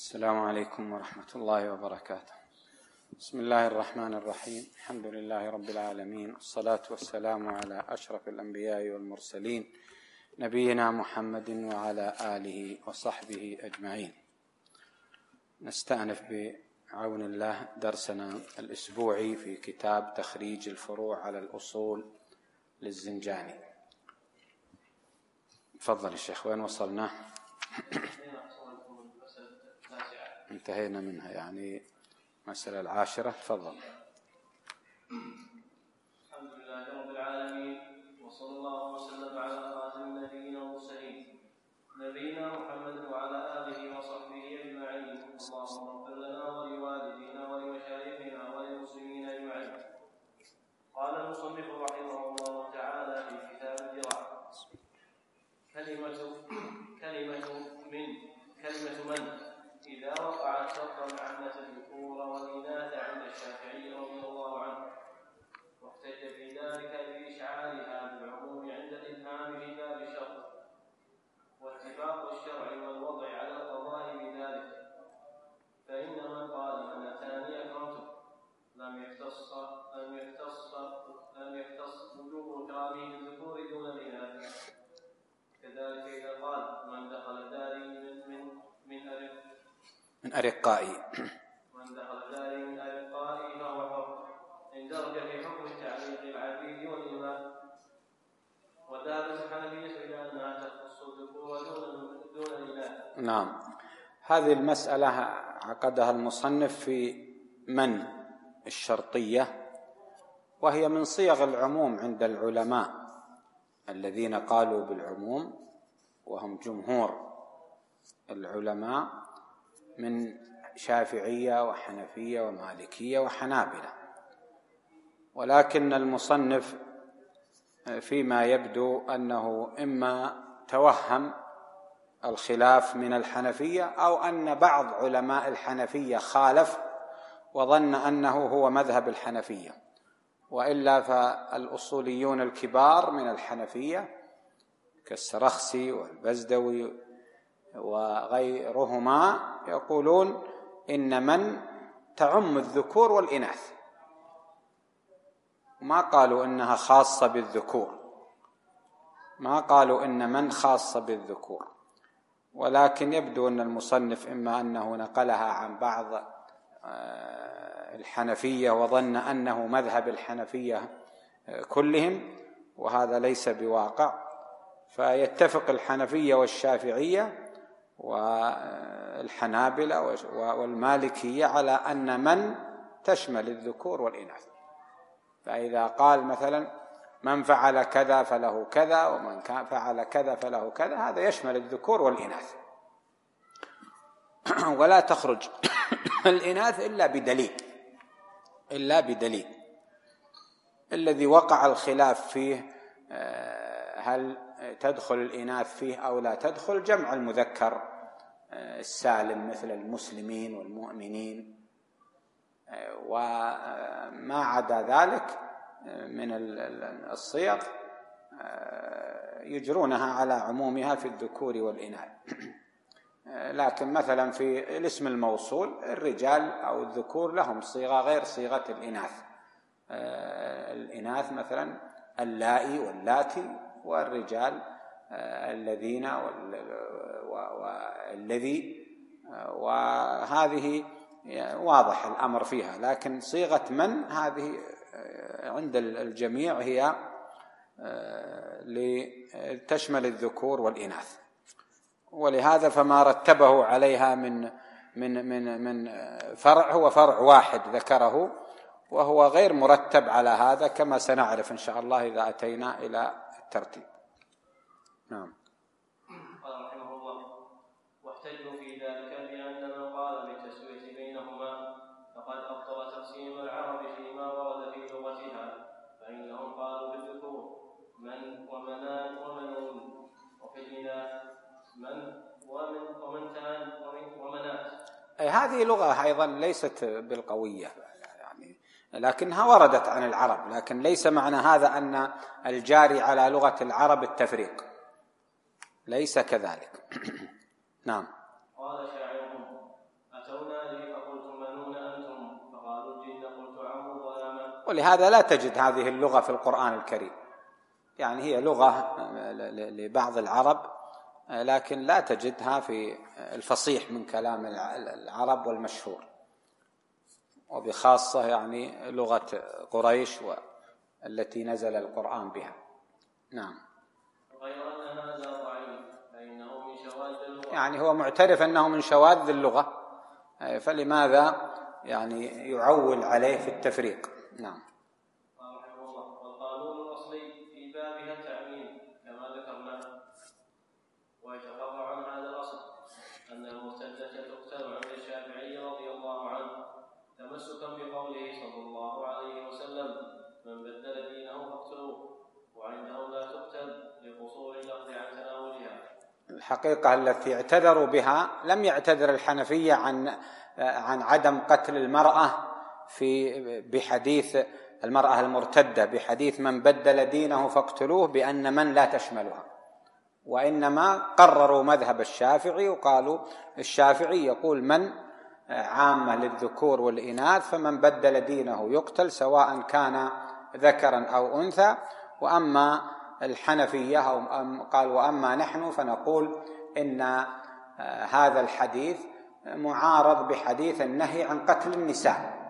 السلام عليكم ورحمة الله وبركاته. بسم الله الرحمن الرحيم. الحمد لله رب العالمين، والصلاة والسلام على أشرف الأنبياء والمرسلين نبينا محمد وعلى آله وصحبه أجمعين. نستأنف بعون الله درسنا الأسبوعي في كتاب تخريج الفروع على الأصول للزنجاني. تفضل الشيخ، وين وصلنا؟ انتهينا منها، يعني مسألة 10. تفضل. الحمد لله رب العالمين، وصلى الله وسلم على خاتم النبيين والمرسلين نبينا محمد وعلى آله وصحبه أجمعين. اللهم اغفر لنا ولوالدينا ولمشايخنا وللمسلمين أجمعين. قال المصنف رحمه الله تعالى في كتاب الجراح: كلمة من إذا وقعت شرطا عامة الذكور والإناث عند الشافعي رضي الله عنه، واحتج في ذلك بإشعارها بالعموم عند الإبهام في باب الشرط، واتفاق الشرع والوضع على القضاء بذلك. فإن من قال من أتاني أكرمته لم يختص وجوب إكرامه الذكور دون الإناث. كذلك إذا قال من دخل داري من أرقائي فهو حر، اندرج في حكم التعليق العبيد والإمام. وذهبت الحنفية إلى أنها تخص الذكور دون الإناث. نعم، هذه المسألة عقدها المصنف في من الشرطية، وهي من صيغ العموم عند العلماء الذين قالوا بالعموم، وهم جمهور العلماء من شافعية وحنفية ومالكية وحنابلة. ولكن المصنف فيما يبدو أنه إما توهم الخلاف من الحنفية، أو أن بعض علماء الحنفية خالف وظن أنه هو مذهب الحنفية، وإلا فالأصوليون الكبار من الحنفية كالسرخسي والبزدوي وغيرهما يقولون إن من تعم الذكور والإناث، ما قالوا إنها خاصة بالذكور، ما قالوا إن من خاصة بالذكور. ولكن يبدو أن المصنف إما أنه نقلها عن بعض الحنفية وظن أنه مذهب الحنفية كلهم، وهذا ليس بواقع. فيتفق الحنفية والشافعية والحنابلة والمالكية على أن من تشمل الذكور والإناث. فإذا قال مثلا من فعل كذا فله كذا، ومن فعل كذا فله كذا، هذا يشمل الذكور والإناث، ولا تخرج الإناث إلا بدليل. الذي وقع الخلاف فيه هل تدخل الإناث فيه أو لا تدخل جمع المذكر السالم مثل المسلمين والمؤمنين، وما عدا ذلك من الصيغ يجرونها على عمومها في الذكور والإناث. لكن مثلا في الاسم الموصول الرجال أو الذكور لهم صيغة غير صيغة الإناث. الإناث مثلا اللائي واللاتي، والرجال الذين والذي، وهذه واضح الأمر فيها. لكن صيغة من هذه عند الجميع هي لتشمل الذكور والإناث، ولهذا فما رتبه عليها من فرع هو فرع واحد ذكره، وهو غير مرتب على هذا، كما سنعرف إن شاء الله إذا أتينا إلى الترتيب. نعم. قال رحمه الله: واحتجوا في ذلك بأن من قال بالتسوية بينهما فقد أبطل تقسيم العرب فيما ورد في لغتها، فإنهم قالوا بالذكور من ومنان ومنون، وفي الإناث من ومنتان ومنات. هذه لغة أيضا ليست بالقوية يعني، لكنها وردت عن العرب، لكن ليس معنى هذا أن الجاري على لغة العرب التفريق، ليس كذلك. نعم. قال شاعرهم: ولهذا لا تجد هذه اللغة في القرآن الكريم، يعني هي لغة لبعض العرب لكن لا تجدها في الفصيح من كلام العرب والمشهور، وبخاصة يعني لغة قريش التي نزل القرآن بها. نعم. غير أن هذا ضعيف فإنه من شواذ اللغة، يعني هو معترف أنه من شواذ اللغة، فلماذا يعني يعول عليه في التفريق؟ نعم. رحمه الله. والقانون الأصلي في بابها التعميم كما ذكرنا، ويتفرع عن هذا الأصل أن المرتدة تقتل عند الشافعي رضي الله عنه تمسكا بقوله صلى الله عليه وسلم: من بدل دينه فاقتلوه، وعنده لا تقتل لقصور اللفظ عن تناولها. الحقيقة التي اعتذروا بها لم يعتذر الحنفية عن عدم قتل المرأة بحديث المرأة المرتدة، بحديث من بدل دينه فاقتلوه، بأن من لا تشملها، وإنما قرروا مذهب الشافعي وقالوا الشافعي يقول من عامة للذكور والإناث، فمن بدل دينه يقتل سواء كان ذكرا أو أنثى. وأما الحنفية قال وأما نحن فنقول إن هذا الحديث معارض بحديث النهي عن قتل النساء،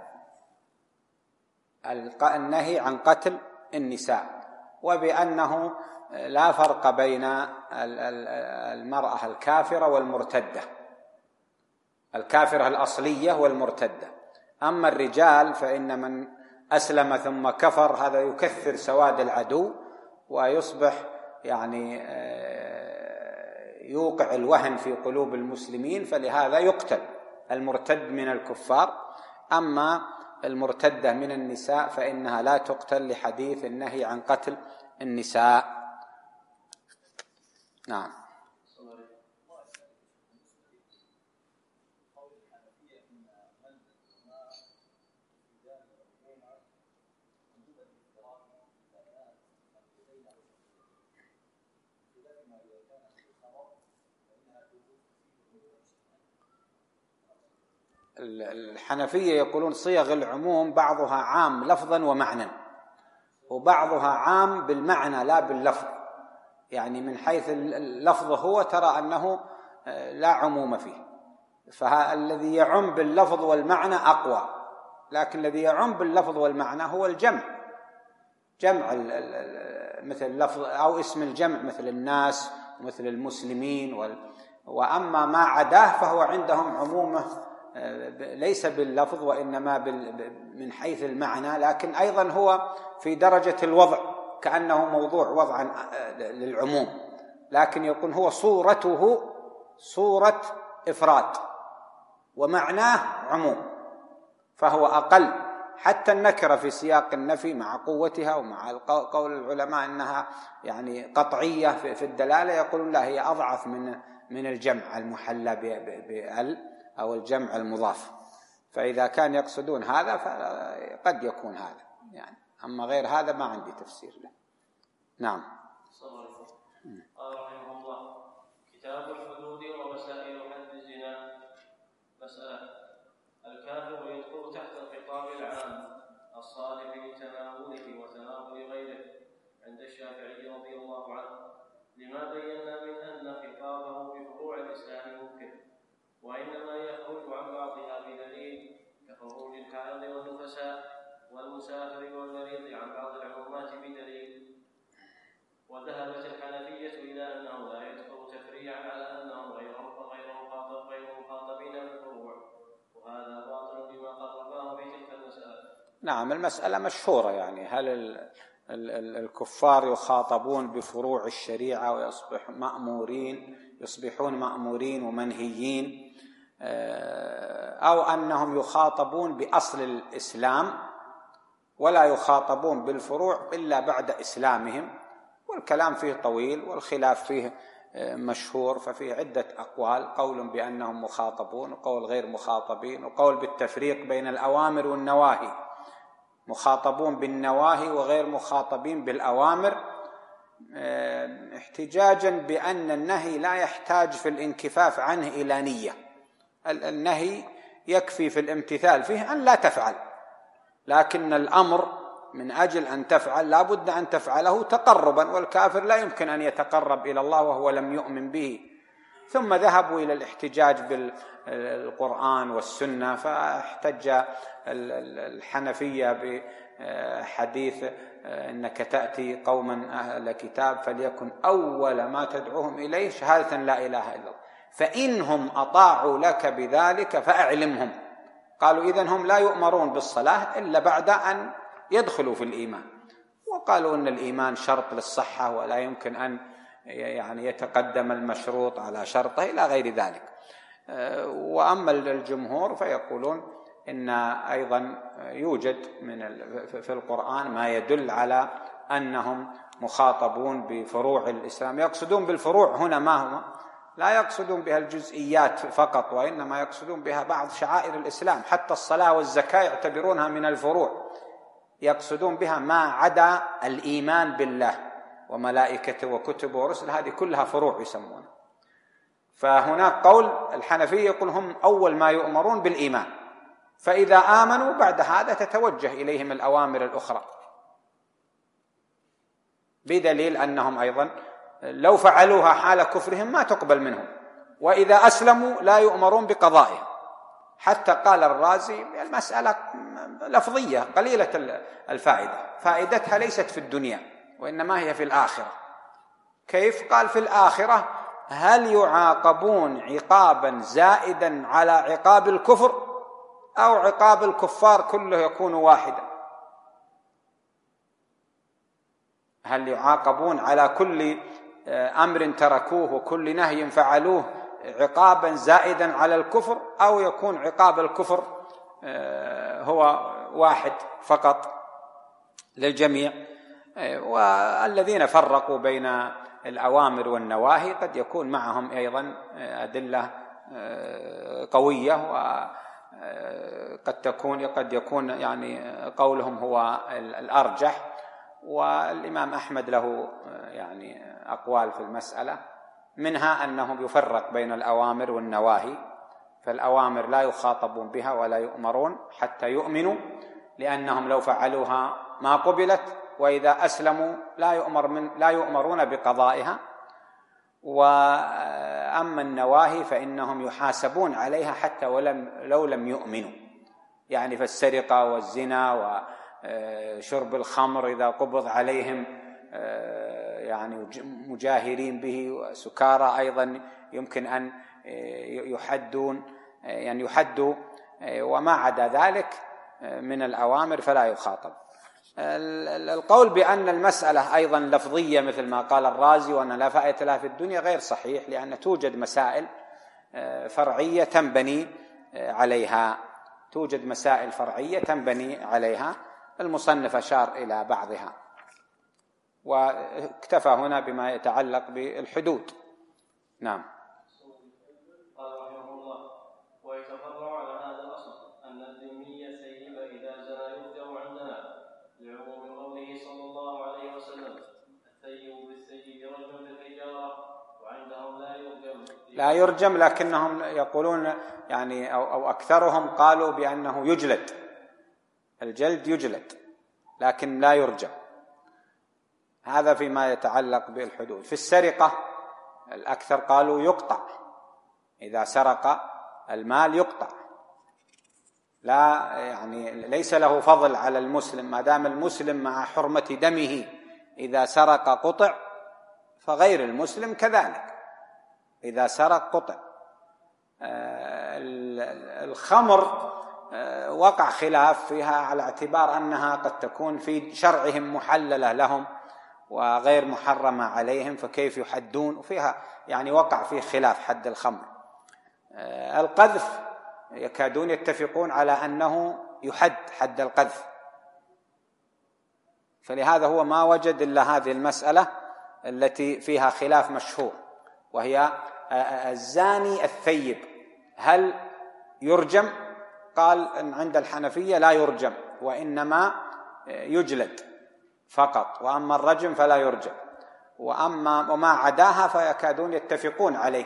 النهي عن قتل النساء، وبأنه لا فرق بين المرأة الكافرة والمرتدة، الكافرة الأصلية والمرتدة. أما الرجال فإن من أسلم ثم كفر هذا يكثر سواد العدو ويصبح يعني يوقع الوهن في قلوب المسلمين، فلهذا يقتل المرتد من الكفار. أما المرتدة من النساء فإنها لا تقتل لحديث النهي عن قتل النساء. نعم. الحنفية يقولون صيغ العموم بعضها عام لفظا ومعنى، وبعضها عام بالمعنى لا باللفظ، يعني من حيث اللفظ هو ترى أنه لا عموم فيه، فالذي يعم باللفظ والمعنى أقوى، لكن الذي يعم باللفظ والمعنى هو الجمع، جمع مثل اللفظ أو اسم الجمع مثل الناس مثل المسلمين، وأما ما عداه فهو عندهم عمومه ليس باللفظ وإنما من حيث المعنى، لكن أيضا هو في درجة الوضع كأنه موضوع وضعا للعموم، لكن يكون هو صورته صورة إفراد ومعناه عموم، فهو أقل. حتى النكرة في سياق النفي مع قوتها ومع قول العلماء أنها يعني قطعية في الدلالة، يقولون لا، هي أضعف من الجمع المحلى بال أو الجمع المضاف. فإذا كان يقصدون هذا فقد يكون هذا يعني، أما غير هذا ما عندي تفسير له. نعم. قال رحمه الله: كتاب الحدود ومسائل حد الزنا. مسألة: الكافر يدخل تحت الخطاب العام الصالح لتناوله وتناول غيره عند الشافعي رضي الله عنه، لما بينا من أن خطابه بفروع الإسلام ممكن، وإنما يخرج عن بعضها بدليل كخروج الحائض والنفساء والمسافر والمريض عن بعض العمومات بدليل. وذهبت الحنفية إلى أنه لا يدخل تفريعا على أنهم غير مخاطبين بالفروع، وهذا باطل بما قرباه في تلك المسألة. نعم، المسألة مشهورة، يعني هل الكفار يخاطبون بفروع الشريعة يصبحون مأمورين ومنهيين، أو أنهم يخاطبون بأصل الإسلام ولا يخاطبون بالفروع إلا بعد إسلامهم؟ والكلام فيه طويل والخلاف فيه مشهور، ففيه عدة أقوال، قول بأنهم مخاطبون وقول غير مخاطبين وقول بالتفريق بين الأوامر والنواهي، مخاطبون بالنواهي وغير مخاطبين بالأوامر، احتجاجا بأن النهي لا يحتاج في الانكفاف عنه إلى نية، النهي يكفي في الامتثال فيه أن لا تفعل، لكن الأمر من أجل أن تفعل لا بد أن تفعله تقربا، والكافر لا يمكن أن يتقرب إلى الله وهو لم يؤمن به. ثم ذهبوا إلى الاحتجاج بالقرآن والسنة، فاحتج الحنفية بحديث إنك تأتي قوما أهل كتاب فليكن أول ما تدعوهم إليه شهادة لا إله إلا الله، فإنهم أطاعوا لك بذلك فأعلمهم. قالوا إذن هم لا يؤمرون بالصلاة إلا بعد أن يدخلوا في الإيمان، وقالوا أن الإيمان شرط للصحة ولا يمكن أن يعني يتقدم المشروط على شرطه إلى غير ذلك. وأما الجمهور فيقولون إن أيضا يوجد في القرآن ما يدل على أنهم مخاطبون بفروع الإسلام. يقصدون بالفروع هنا ما هو، لا يقصدون بها الجزئيات فقط، وإنما يقصدون بها بعض شعائر الإسلام، حتى الصلاة والزكاة يعتبرونها من الفروع، يقصدون بها ما عدا الإيمان بالله وملائكته وكتبه ورسله، هذه كلها فروع يسمونها. فهناك قول الحنفية يقول هم أول ما يؤمرون بالإيمان، فإذا آمنوا بعد هذا تتوجه إليهم الأوامر الأخرى، بدليل أنهم أيضا لو فعلوها حال كفرهم ما تقبل منهم، وإذا أسلموا لا يؤمرون بقضائها. حتى قال الرازي المسألة لفظية قليلة الفائدة، فائدتها ليست في الدنيا وإنما هي في الآخرة. كيف؟ قال في الآخرة هل يعاقبون عقابا زائدا على عقاب الكفر أو عقاب الكفار كله يكون واحدا؟ هل يعاقبون على كل أمر تركوه وكل نهي فعلوه عقابا زائدا على الكفر، أو يكون عقاب الكفر هو واحد فقط للجميع؟ والذين فرقوا بين الأوامر والنواهي قد يكون معهم أيضا أدلة قوية، وقد يكون يعني قولهم هو الأرجح. والإمام أحمد له يعني أقوال في المسألة، منها أنه يفرق بين الأوامر والنواهي، فالأوامر لا يخاطبون بها ولا يؤمرون حتى يؤمنوا، لأنهم لو فعلوها ما قبلت، وإذا أسلموا لا يؤمرون بقضائها. وأما النواهي فإنهم يحاسبون عليها حتى لو لم يؤمنوا، يعني فالسرقة والزنا وشرب الخمر إذا قبض عليهم يعني مجاهرين به، وسكارى أيضا يمكن أن يحدوا، وما عدا ذلك من الأوامر فلا يخاطب. القول بأن المسألة أيضا لفظية مثل ما قال الرازي وأن لا فائدة لها في الدنيا غير صحيح، لأن توجد مسائل فرعية تنبني عليها، المصنف أشار إلى بعضها واكتفى هنا بما يتعلق بالحدود. نعم. قال رحمه الله: ويتفرع على هذا الأصل أن الذمي الثيب إذا زنى يرجم عندنا، لعموم قوله صلى الله عليه وسلم: الثيب بالثيب رجم بالحجارة، وعندهم لا يرجم، لكنهم يقولون يعني أو أكثرهم قالوا بأنه يجلد، الجلد يجلد لكن لا يرجم. هذا فيما يتعلق بالحدود. في السرقة الأكثر قالوا يقطع، إذا سرق المال يقطع، لا يعني ليس له فضل على المسلم، ما دام المسلم مع حرمة دمه إذا سرق قطع، فغير المسلم كذلك إذا سرق قطع. الخمر وقع خلاف فيها على اعتبار أنها قد تكون في شرعهم محللة لهم وغير محرمة عليهم، فكيف يحدون؟ وفيها يعني وقع فيه خلاف حد الخمر. القذف يكادون يتفقون على أنه يحد حد القذف، فلهذا هو ما وجد إلا هذه المسألة التي فيها خلاف مشهور، وهي الزاني الثيب هل يرجم؟ قال إن عند الحنفية لا يرجم، وإنما يجلد فقط، وأما الرجم فلا يرجم، وما عداها فيكادون يتفقون عليه.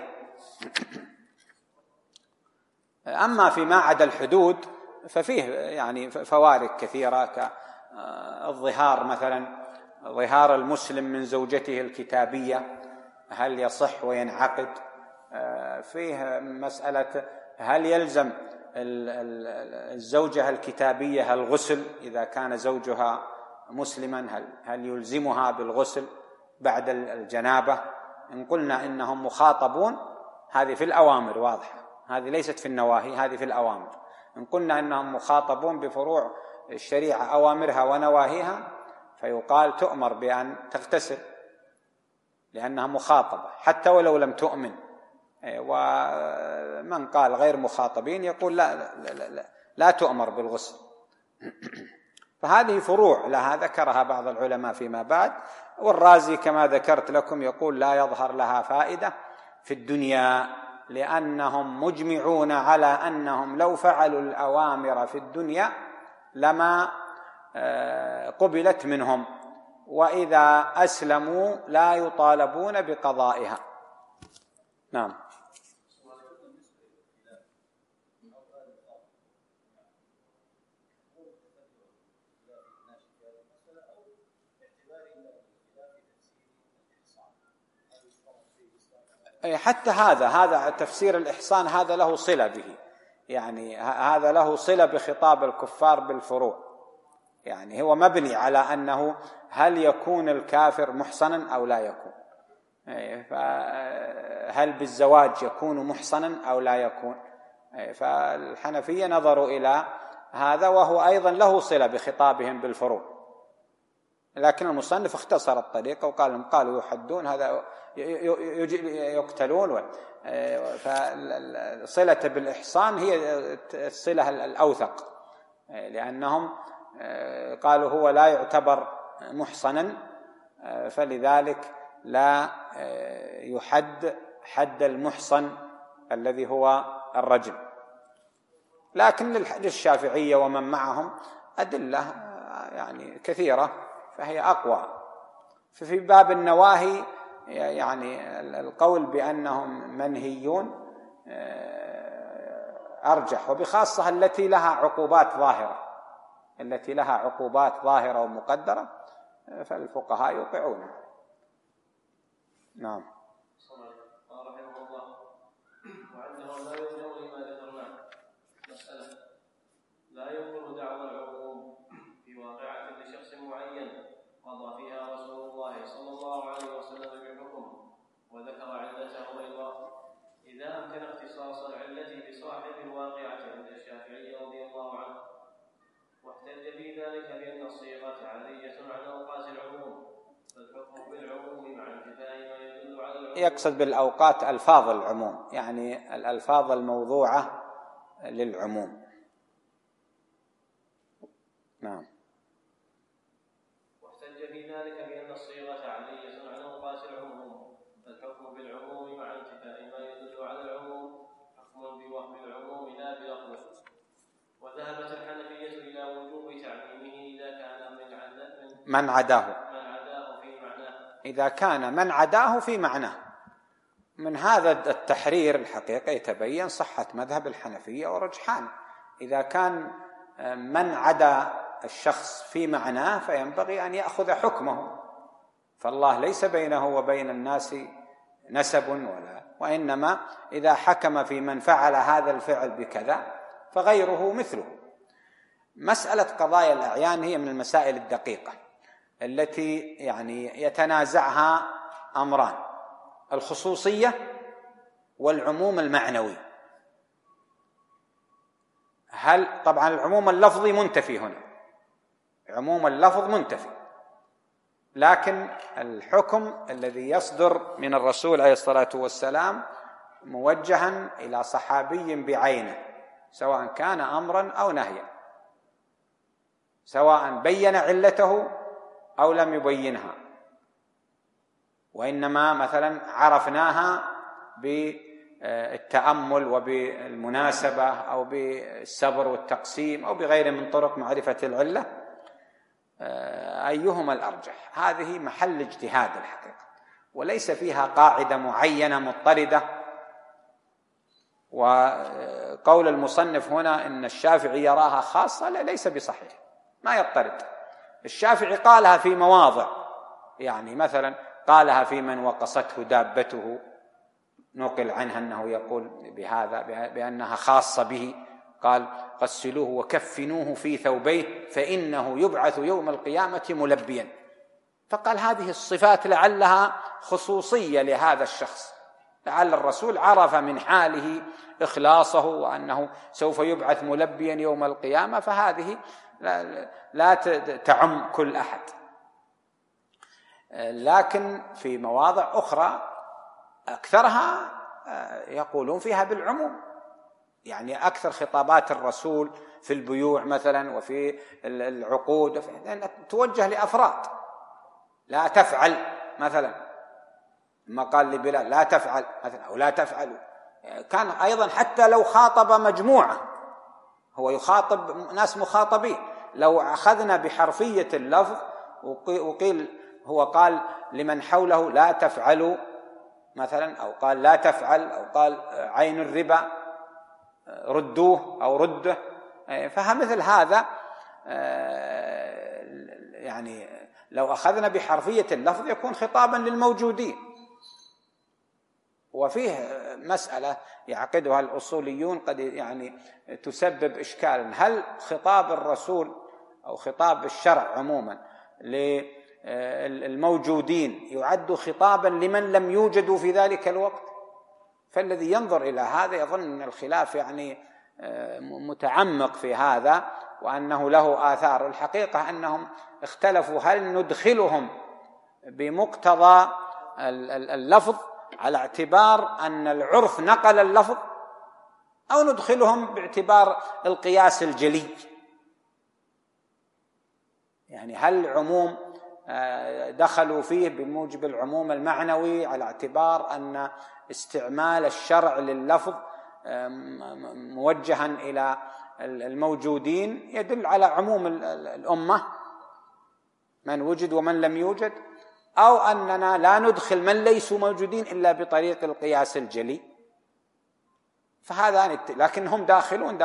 أما فيما عدا الحدود ففيه يعني فوارق كثيرة، الظهار مثلا، ظهار المسلم من زوجته الكتابية هل يصح وينعقد؟ فيه مسألة هل يلزم الزوجة الكتابية الغسل إذا كان زوجها مسلما، هل يلزمها بالغسل بعد الجنابة؟ إن قلنا إنهم مخاطبون هذه في الأوامر واضحة، هذه ليست في النواهي، هذه في الأوامر. إن قلنا إنهم مخاطبون بفروع الشريعة أوامرها ونواهيها فيقال تؤمر بأن تغتسل لأنها مخاطبة حتى ولو لم تؤمن. ومن قال غير مخاطبين يقول لا تؤمر بالغسل. فهذه فروع لها ذكرها بعض العلماء فيما بعد. والرازي كما ذكرت لكم يقول لا يظهر لها فائدة في الدنيا، لأنهم مجمعون على أنهم لو فعلوا الأوامر في الدنيا لما قبلت منهم، وإذا أسلموا لا يطالبون بقضائها. نعم. حتى هذا تفسير الإحصان هذا له صلة به، يعني هذا له صلة بخطاب الكفار بالفروع، يعني هو مبني على أنه هل يكون الكافر محصنا أو لا يكون، فهل بالزواج يكون محصنا أو لا يكون. فالحنفية نظروا إلى هذا وهو أيضا له صلة بخطابهم بالفروع، لكن المصنف اختصر الطريقة وقال قالوا يحدون هذا يقتلون. فالصلة بالإحصان هي الصلة الأوثق، لأنهم قالوا هو لا يعتبر محصنا فلذلك لا يحد حد المحصن الذي هو الرجم. لكن للشافعية ومن معهم أدلة يعني كثيرة فهي أقوى. ففي باب النواهي يعني القول بأنهم منهيون أرجح، وبخاصة التي لها عقوبات ظاهرة ومقدرة فالفقهاء يوقعونها. نعم. رحمه الله. وعنده لا يرجع لما ذكرناه مسألة لا ينكر دعوى العقوب في واقعة لشخص معين قضى فيها رسول الله صلى الله عليه وسلم بالحكم وذكر علته أيضا إذا أمكن اختصاص العلة بصاحب الواقعة عند الشافعي رضي الله عنه، واحتج في ذلك بأن الصيغة عادية عن أوقات العموم فالحكم بالعموم مع انتفاء ما يدل على العموم. يقصد بالأوقات ألفاظ العموم، يعني الألفاظ الموضوعة للعموم. نعم. واحتج في ذلك بأن الصيغة عادية عن أوقات العموم فالحكم بالعموم مع انتفاء ما يدل على العموم حكم بوهم العموم لا بلفظه. وذهبت الحنفية إلى وجوب تعميمه إذا كان من عداه في معناه. إذا كان من عداه في معناه. من هذا التحرير الحقيقة يتبين صحة مذهب الحنفية ورجحانه. إذا كان من عدا الشخص في معناه فينبغي أن يأخذ حكمه، فالله ليس بينه وبين الناس نسب وإنما إذا حكم في من فعل هذا الفعل بكذا فغيره مثله. مسألة قضايا الأعيان هي من المسائل الدقيقة التي يعني يتنازعها أمران: الخصوصية والعموم المعنوي. طبعا العموم اللفظي منتفي هنا، عموم اللفظ منتفي، لكن الحكم الذي يصدر من الرسول عليه الصلاة والسلام موجها إلى صحابي بعينه، سواء كان أمرا أو نهيا، سواء بين علته أو لم يبينها، وإنما مثلا عرفناها بالتأمل وبالمناسبة أو بالصبر والتقسيم أو بغير من طرق معرفة العلة، أيهما الأرجح؟ هذه محل اجتهاد الحقيقة، وليس فيها قاعدة معينة مضطردة. وقول المصنف هنا إن الشافعي يراها خاصة ليس بصحيح، ما يضطرد، الشافعي قالها في مواضع، يعني مثلا قالها في من وقصته دابته، نقل عنها أنه يقول بهذا بأنها خاصة به، قال غسلوه وكفنوه في ثوبيه فإنه يبعث يوم القيامة ملبيا. فقال هذه الصفات لعلها خصوصية لهذا الشخص، لعل الرسول عرف من حاله إخلاصه وأنه سوف يبعث ملبيا يوم القيامة، فهذه لا تعم كل أحد. لكن في مواضع أخرى أكثرها يقولون فيها بالعموم، يعني أكثر خطابات الرسول في البيوع مثلا وفي العقود توجه لأفراد، لا تفعل مثلا، ما قال لبلال لا تفعل مثلا أو لا تفعلوا، كان أيضا حتى لو خاطب مجموعة، هو يخاطب ناس مخاطبين، لو أخذنا بحرفية اللفظ وقيل هو قال لمن حوله لا تفعلوا مثلا، أو قال لا تفعل، أو قال عين الربا ردوه أو رده، فمثل هذا يعني لو أخذنا بحرفية اللفظ يكون خطابا للموجودين. وفيه مسألة يعقدها الأصوليون قد يعني تسبب إشكالا، هل خطاب الرسول أو خطاب الشرع عموما للموجودين يعد خطابا لمن لم يوجدوا في ذلك الوقت؟ فالذي ينظر إلى هذا يظن أن الخلاف يعني متعمق في هذا وأنه له آثار. الحقيقة أنهم اختلفوا هل ندخلهم بمقتضى اللفظ على اعتبار أن العرف نقل اللفظ، أو ندخلهم باعتبار القياس الجلي، يعني هل العموم دخلوا فيه بموجب العموم المعنوي على اعتبار أن استعمال الشرع لللفظ موجها إلى الموجودين يدل على عموم الأمة من وجد ومن لم يوجد، أو أننا لا ندخل من ليسوا موجودين إلا بطريق القياس الجلي. فهذا لكن هم داخلون.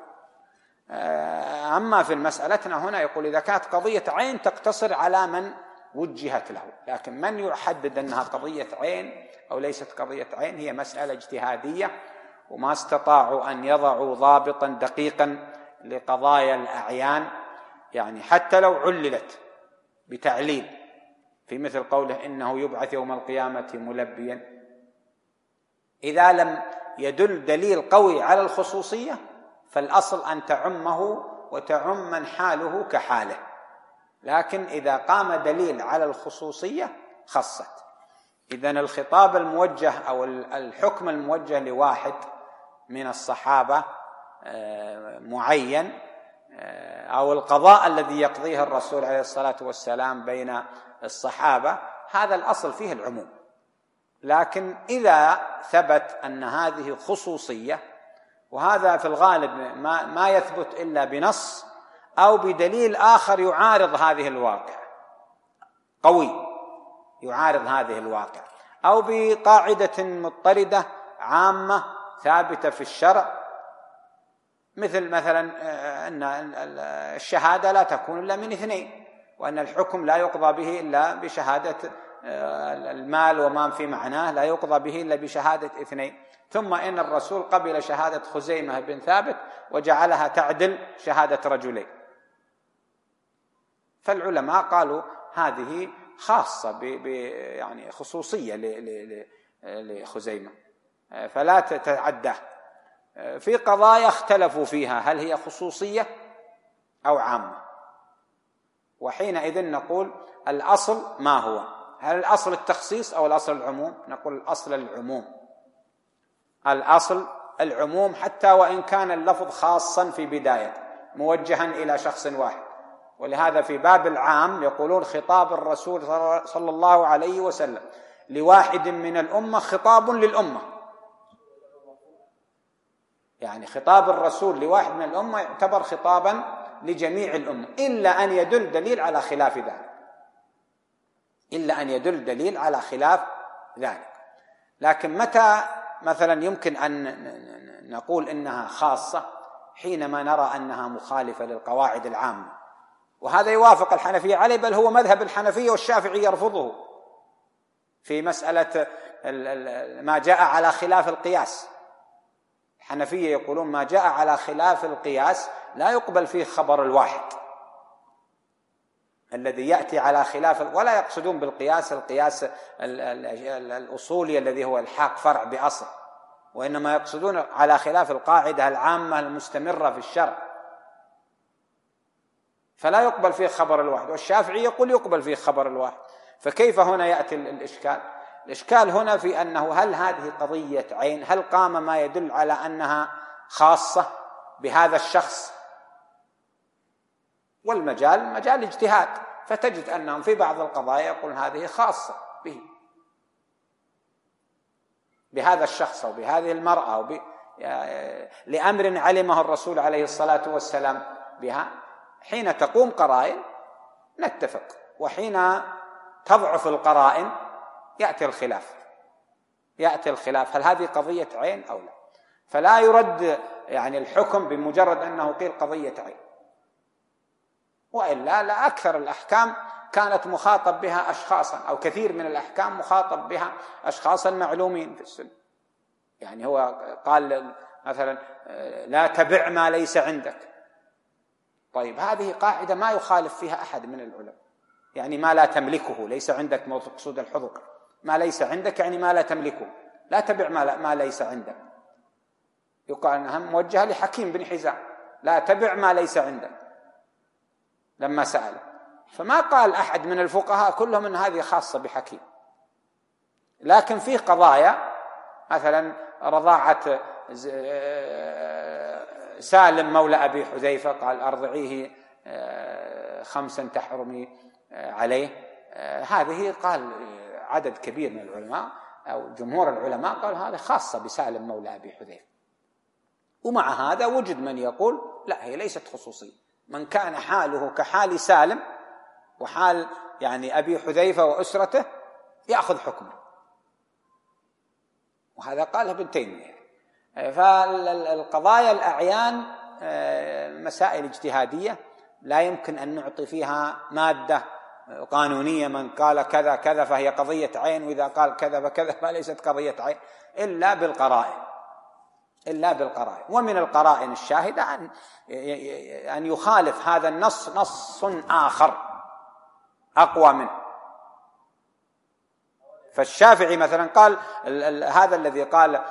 أما في المسألتنا هنا يقول إذا كانت قضية عين تقتصر على من وجهت له، لكن من يحدد أنها قضية عين أو ليست قضية عين هي مسألة اجتهادية، وما استطاعوا أن يضعوا ضابطا دقيقا لقضايا الأعيان، يعني حتى لو عللت بتعليل في مثل قوله إنه يبعث يوم القيامة ملبيا، إذا لم يدل دليل قوي على الخصوصية فالأصل أن تعمه وتعم من حاله كحاله، لكن إذا قام دليل على الخصوصية خصت. إذن الخطاب الموجه أو الحكم الموجه لواحد من الصحابة معين، أو القضاء الذي يقضيه الرسول عليه الصلاة والسلام بين الصحابة، هذا الأصل فيه العموم. لكن إذا ثبت أن هذه خصوصية، وهذا في الغالب ما يثبت إلا بنص أو بدليل آخر يعارض هذه الواقع قوي، يعارض هذه الواقع، أو بقاعدة مضطردة عامة ثابتة في الشرع، مثلا أن الشهادة لا تكون إلا من اثنين، وأن الحكم لا يقضى به إلا بشهادة المال وما في معناه لا يقضى به إلا بشهادة اثنين، ثم إن الرسول قبل شهادة خزيمة بن ثابت وجعلها تعدل شهادة رجلين. فالعلماء قالوا هذه خاصة يعني خصوصية لخزيمة فلا تتعدى. في قضايا اختلفوا فيها هل هي خصوصية أو عامة، وحينئذ نقول الأصل ما هو؟ هل الأصل التخصيص أو الأصل العموم؟ نقول الأصل العموم، الأصل العموم حتى وإن كان اللفظ خاصا في بداية موجها إلى شخص واحد. ولهذا في باب العام يقولون خطاب الرسول صلى الله عليه وسلم لواحد من الأمة خطاب للأمة، يعني خطاب الرسول لواحد من الأمة يعتبر خطابا لجميع الأمة، إلا أن يدل دليل على خلاف ذلك، إلا أن يدل دليل على خلاف ذلك. لكن متى مثلا يمكن أن نقول إنها خاصة؟ حينما نرى أنها مخالفة للقواعد العامة، وهذا يوافق الحنفية عليه، بل هو مذهب الحنفية والشافعي يرفضه في مسألة ما جاء على خلاف القياس. الحنفية يقولون ما جاء على خلاف القياس لا يقبل فيه خبر الواحد الذي يأتي على خلاف، ولا يقصدون بالقياس القياس الأصولي الذي هو الحاق فرع بأصل، وإنما يقصدون على خلاف القاعدة العامة المستمرة في الشرع، فلا يقبل فيه خبر الواحد. والشافعي يقول يقبل فيه خبر الواحد. فكيف هنا يأتي الإشكال؟ الإشكال هنا في أنه هل هذه قضية عين؟ هل قام ما يدل على أنها خاصة بهذا الشخص؟ والمجال مجال اجتهاد، فتجد أنهم في بعض القضايا يقول هذه خاصة به، بهذا الشخص أو بهذه المرأة أو لأمر علمه الرسول عليه الصلاة والسلام بها. حين تقوم قرائن نتفق، وحين تضعف القرائن يأتي الخلاف هل هذه قضية عين أو لا. فلا يرد يعني الحكم بمجرد أنه قيل قضية عين، وإلا لا أكثر الأحكام كانت مخاطب بها أشخاصا، أو كثير من الأحكام مخاطب بها أشخاصا معلومين في السنة. يعني هو قال مثلا لا تبع ما ليس عندك، طيب هذه قاعدة ما يخالف فيها أحد من العلماء، يعني ما لا تملكه، ليس عندك مقصود الحظر، ما ليس عندك يعني ما لا تملكه، لا تبع ما ليس عندك. يقال أنها موجهة لحكيم بن حزام، لا تبع ما ليس عندك لما سأل. فما قال أحد من الفقهاء كلهم أن هذه خاصة بحكيم، لكن فيه قضايا مثلا رضاعة سالم مولى أبي حذيفة، قال أرضعيه 5 تحرمي عليه. هذه قال عدد كبير من العلماء أو جمهور العلماء قال هذا خاصة بسالم مولى أبي حذيفة. ومع هذا وجد من يقول لا، هي ليست خصوصية، من كان حاله كحال سالم وحال يعني أبي حذيفة وأسرته يأخذ حكمه، وهذا قاله ابن تيمية. فالقضايا الأعيان مسائل اجتهادية لا يمكن أن نعطي فيها مادة قانونية، من قال كذا كذا فهي قضية عين، وإذا قال كذا فكذا فليست قضية عين، إلا بالقرائن. ومن القرائن الشاهدة أن يخالف هذا النص نص آخر أقوى منه. فالشافعي مثلا قال هذا الذي قال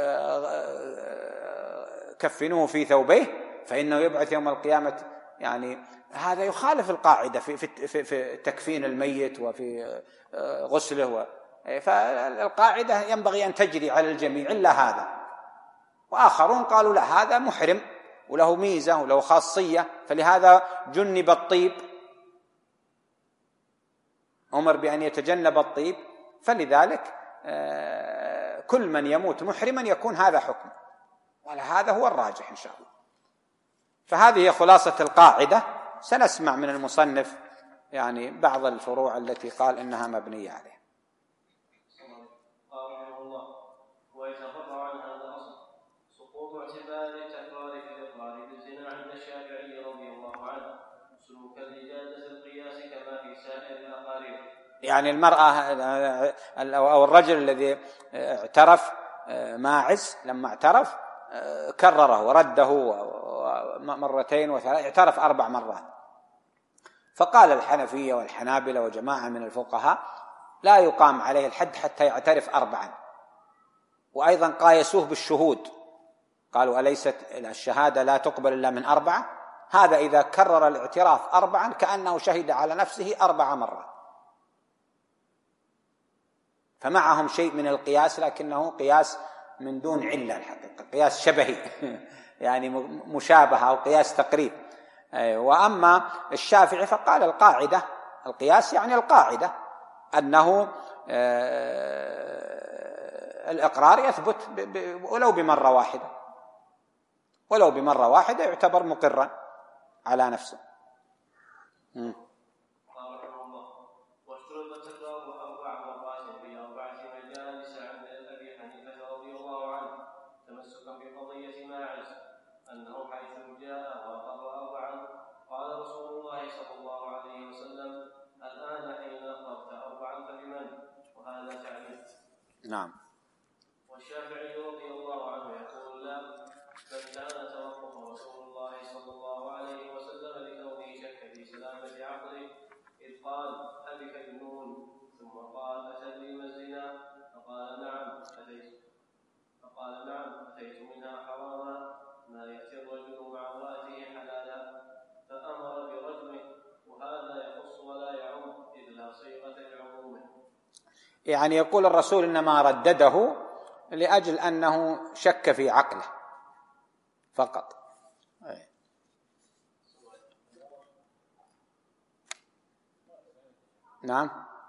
كفنوه في ثوبيه فإنه يبعث يوم القيامة، يعني هذا يخالف القاعدة في تكفين الميت وفي غسله، فالقاعدة ينبغي أن تجري على الجميع إلا هذا. وآخرون قالوا لا، هذا محرم وله ميزة وله خاصية، فلهذا جنب الطيب، أمر بأن يتجنب الطيب، فلذلك كل من يموت محرما يكون هذا حكم، وهذا هو الراجح إن شاء الله. فهذه خلاصة القاعدة. سنسمع من المصنف يعني بعض الفروع التي قال إنها مبنية عليه. قال رحمه الله: ويتفرع عن هذا الأصل سقوط اعتبار التكرار في الإقرار بالزنا عند الشافعي رضي الله عنه سلوكا لجادة القياس كما في سائر الأقارب. يعني المرأة أو الرجل الذي اعترف ماعز لما اعترف كرره ورده مرتين وثلاث، اعترف 4 مرات. فقال الحنفية والحنابلة وجماعة من الفقهاء لا يقام عليه الحد حتى يعترف 4، وأيضا قايسوه بالشهود، قالوا أليست الشهادة لا تقبل إلا من 4؟ هذا إذا كرر الاعتراف 4 كأنه شهد على نفسه 4 مرات. فمعهم شيء من القياس، لكنه قياس من دون علة الحقيقة، قياس شبهي يعني مشابهة أو قياس تقريب. وأما الشافعي فقال القاعدة، القياس يعني القاعدة أنه الإقرار يثبت ولو بمرة واحدة يعتبر مقرا على نفسه. أنه حيث جاء وأقر 4 قال رسول الله صلى الله نعم. والشافعي رضي الله عنه يقول لا، بل كان توقف رسول الله صلى الله عليه وسلم لكونه شك في سلامة عقله، إذ قال أبك جنون، ثم قال أتدري ما الزنا؟ فقال نعم أتيت منها حراما ما يأتي الرجل مع امرأته حلالا، فأمر برجمه، وهذا يخص ولا يعم إذ لا صيغة لعمومه. يعني يقول الرسول إنما ردده لأجل أنه شك في عقله فقط. نعم.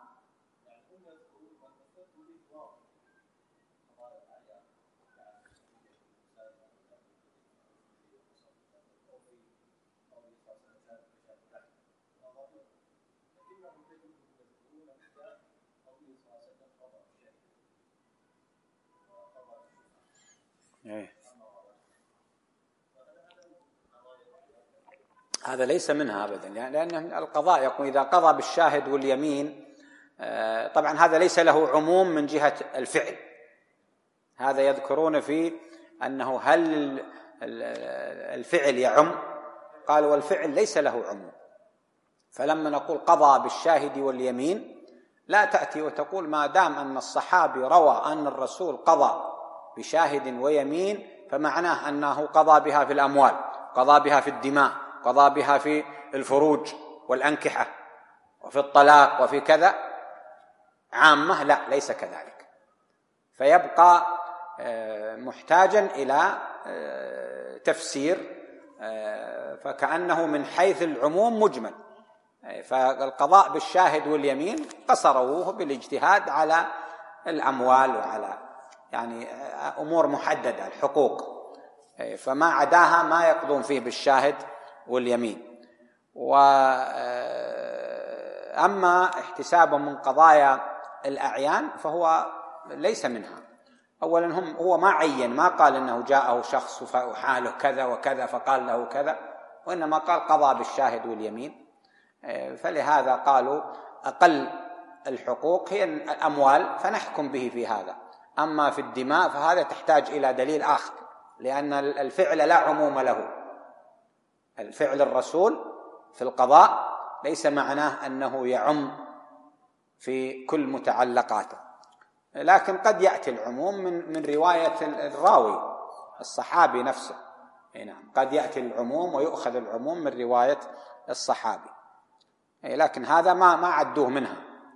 هذا ليس منها أبدا، لأن القضاء يقول إذا قضى بالشاهد واليمين، طبعا هذا ليس له عموم من جهة الفعل. هذا يذكرون فيه أنه هل الفعل يعم؟ قال والفعل ليس له عموم. فلما نقول قضى بالشاهد واليمين لا تأتي وتقول ما دام أن الصحابي روى أن الرسول قضى بشاهد ويمين فمعناه أنه قضى بها في الأموال، قضى بها في الدماء، قضى بها في الفروج والأنكحة وفي الطلاق وفي كذا عامة. لا، ليس كذلك، فيبقى محتاجا إلى تفسير، فكأنه من حيث العموم مجمل. فالقضاء بالشاهد واليمين قصروه بالاجتهاد على الأموال وعلى يعني أمور محددة، الحقوق، فما عداها ما يقضون فيه بالشاهد واليمين. وأما احتسابه من قضايا الأعيان فهو ليس منها. أولا هو ما عين، ما قال أنه جاءه شخص وحاله كذا وكذا فقال له كذا، وإنما قال قضى بالشاهد واليمين. فلهذا قالوا أقل الحقوق هي الأموال فنحكم به في هذا. أما في الدماء فهذا تحتاج إلى دليل آخر، لأن الفعل لا عموم له. الفعل الرسول في القضاء ليس معناه أنه يعم في كل متعلقاته، لكن قد يأتي العموم من رواية الراوي الصحابي نفسه. نعم، قد يأتي العموم ويؤخذ العموم من رواية الصحابي، لكن هذا ما عدوه منها.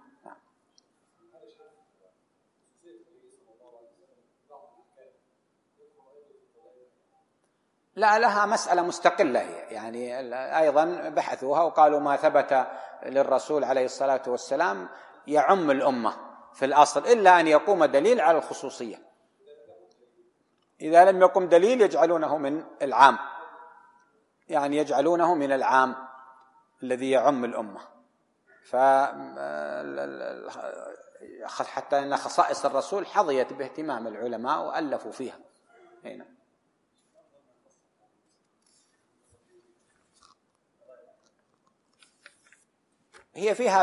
لا، لها مسألة مستقلة هي، يعني أيضا بحثوها وقالوا ما ثبت للرسول عليه الصلاة والسلام يعم الأمة في الأصل، إلا أن يقوم دليل على الخصوصية. إذا لم يقم دليل يجعلونه من العام، يعني يجعلونه من العام الذي يعم الأمة. حتى أن خصائص الرسول حظيت باهتمام العلماء وألفوا فيها. هنا هي فيها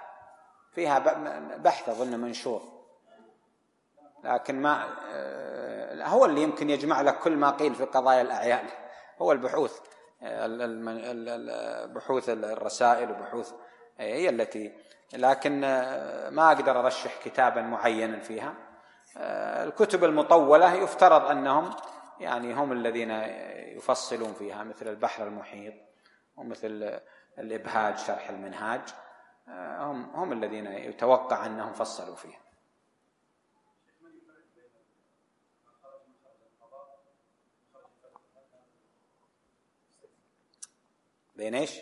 بحث أظن منشور، لكن ما هو اللي يمكن يجمع لك كل ما قيل في قضايا الأعيان، هو البحوث، بحوث الرسائل وبحوث هي التي، لكن ما أقدر أرشح كتابا معينا فيها. الكتب المطولة يفترض أنهم يعني هم الذين يفصلون فيها، مثل البحر المحيط ومثل الإبهاج شرح المنهاج، هم الذين يتوقع أنهم فصلوا فيها. بين إيش؟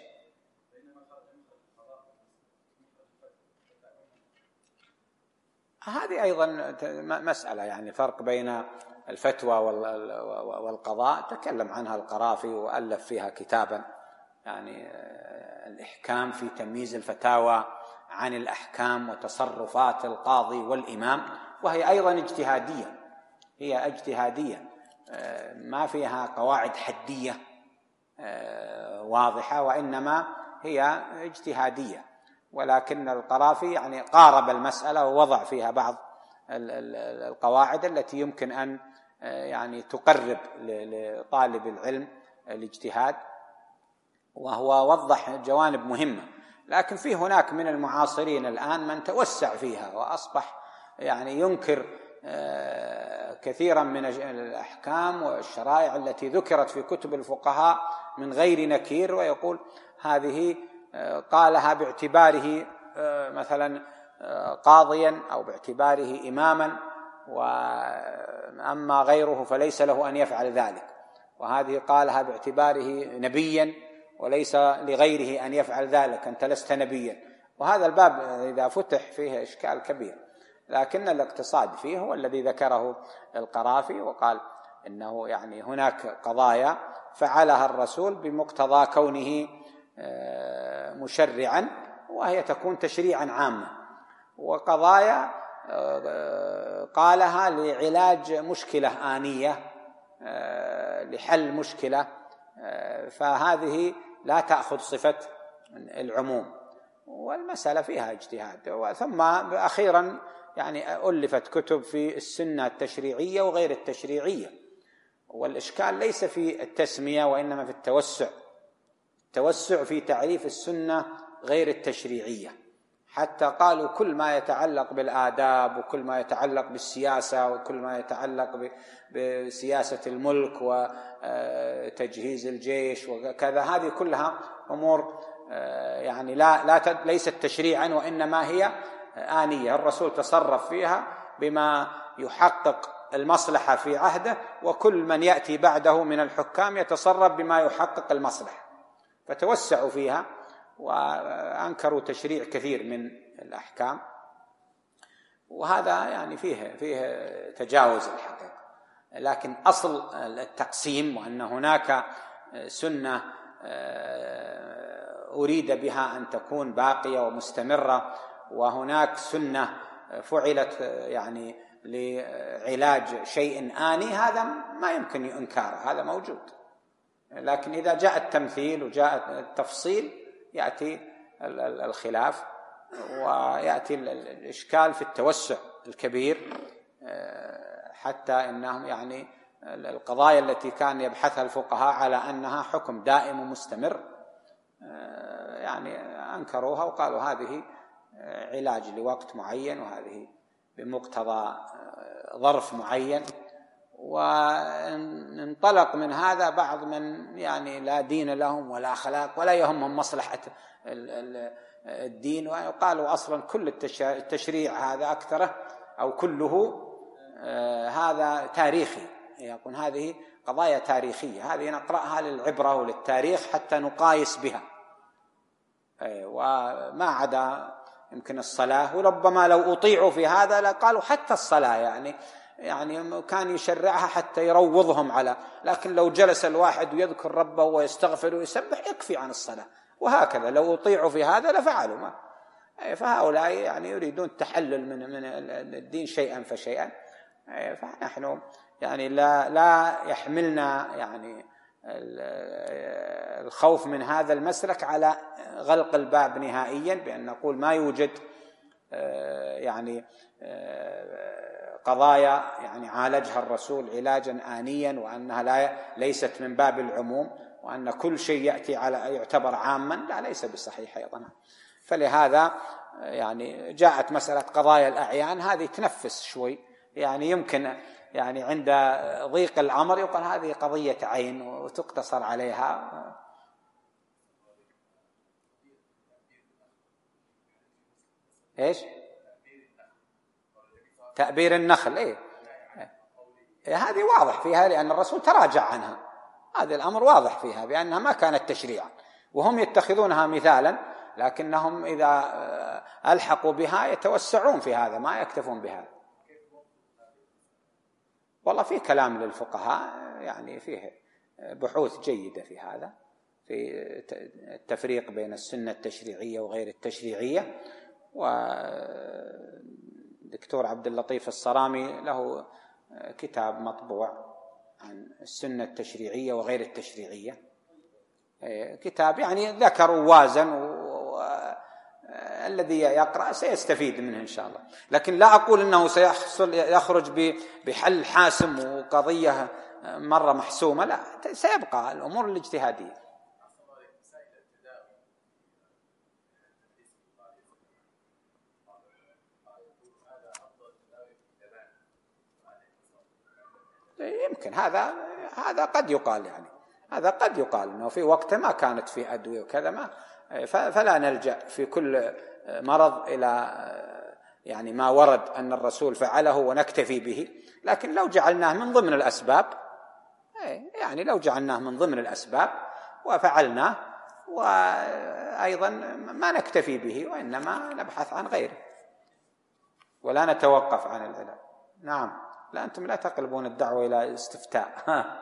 هذه أيضا مسألة، يعني فرق بين الفتوى والقضاء تكلم عنها القرافي وألف فيها كتابا، يعني الإحكام في تمييز الفتاوى عن الأحكام وتصرفات القاضي والإمام، وهي أيضا اجتهادية، هي اجتهادية ما فيها قواعد حدية واضحة، وإنما هي اجتهادية. ولكن القرافي يعني قارب المسألة ووضع فيها بعض القواعد التي يمكن أن يعني تقرب لطالب العلم الاجتهاد، وهو وضح جوانب مهمة. لكن في هناك من المعاصرين الآن من توسع فيها وأصبح يعني ينكر كثيرا من الأحكام والشرائع التي ذكرت في كتب الفقهاء من غير نكير، ويقول هذه قالها باعتباره مثلا قاضيا أو باعتباره إماما، وأما غيره فليس له أن يفعل ذلك، وهذه قالها باعتباره نبيا وليس لغيره أن يفعل ذلك، أنت لست نبيا. وهذا الباب إذا فتح فيه إشكال كبير، لكن الاقتصاد فيه هو الذي ذكره القرافي، وقال إنه يعني هناك قضايا فعلها الرسول بمقتضى كونه مشرعا، وهي تكون تشريعا عاما، وقضايا قالها لعلاج مشكلة آنية، لحل مشكلة، فهذه لا تأخذ صفة العموم، والمسألة فيها اجتهاد. ثم أخيرا يعني ألفت كتب في السنة التشريعية وغير التشريعية، والإشكال ليس في التسمية وإنما في التوسع في تعريف السنة غير التشريعية، حتى قالوا كل ما يتعلق بالآداب وكل ما يتعلق بالسياسة وكل ما يتعلق بسياسة الملك وتجهيز الجيش وكذا، هذه كلها أمور يعني ليست تشريعا وإنما هي آنية، الرسول تصرف فيها بما يحقق المصلحة في عهده، وكل من يأتي بعده من الحكام يتصرف بما يحقق المصلحة، فتوسعوا فيها وأنكروا تشريع كثير من الأحكام، وهذا يعني فيه تجاوز الحقيقة. لكن أصل التقسيم وأن هناك سنة أريد بها أن تكون باقية ومستمرة، وهناك سنة فعلت يعني لعلاج شيء آني، هذا ما يمكن إنكاره، هذا موجود. لكن إذا جاء التمثيل وجاء التفصيل يأتي الخلاف، ويأتي الإشكال في التوسع الكبير، حتى إنهم يعني القضايا التي كان يبحثها الفقهاء على أنها حكم دائم ومستمر يعني أنكروها وقالوا هذه علاج لوقت معين، وهذه بمقتضى ظرف معين. وانطلق من هذا بعض من يعني لا دين لهم ولا أخلاق ولا يهمهم مصلحة الدين، وقالوا أصلا كل التشريع هذا أكثره أو كله هذا تاريخي، يقول هذه قضايا تاريخية، هذه نقرأها للعبرة وللتاريخ حتى نقايس بها، وما عدا يمكن الصلاة، وربما لو أطيعوا في هذا لقالوا حتى الصلاة يعني كان يشرعها حتى يروضهم على، لكن لو جلس الواحد ويذكر ربه ويستغفر ويسبح يكفي عن الصلاة، وهكذا لو أطيعوا في هذا لفعلوا ما. فهؤلاء يعني يريدون التحلل من الدين شيئا فشيئا، فنحن يعني لا يحملنا يعني الخوف من هذا المسلك على غلق الباب نهائيا بأن نقول ما يوجد يعني قضايا يعني عالجها الرسول علاجا آنيا، وأنها ليست من باب العموم، وأن كل شيء يأتي على يعتبر عاما، لا، ليس بصحيح أيضا. فلهذا يعني جاءت مسألة قضايا الأعيان، هذه تنفس شوي، يعني يمكن يعني عند ضيق الأمر يقال هذه قضية عين وتقتصر عليها. إيش؟ تأبير النخل، هذه واضح فيها لأن الرسول تراجع عنها، هذا الأمر واضح فيها بأنها ما كانت تشريعا، وهم يتخذونها مثالا، لكنهم إذا ألحقوا بها يتوسعون في هذا، ما يكتفون بها. والله في كلام للفقهاء يعني فيه بحوث جيدة في هذا، في التفريق بين السنة التشريعية وغير التشريعية. ودكتور عبد اللطيف الصرامي له كتاب مطبوع عن السنة التشريعية وغير التشريعية، كتاب يعني ذكر ووازن الذي يقرأ سيستفيد منه إن شاء الله. لكن لا أقول أنه يخرج بحل حاسم وقضية مرة محسومة، لا، سيبقى الأمور الاجتهادية. يمكن هذا قد يقال، يعني هذا قد يقال أنه في وقت ما كانت فيه أدوية وكذا، ما فلا نلجأ في كل مرض إلى يعني ما ورد أن الرسول فعله ونكتفي به. لكن لو جعلناه من ضمن الأسباب، يعني لو جعلناه من ضمن الأسباب وفعلناه، وأيضا ما نكتفي به وإنما نبحث عن غيره ولا نتوقف عن العلاج. نعم. لا، أنتم لا تقلبون الدعوة إلى استفتاء.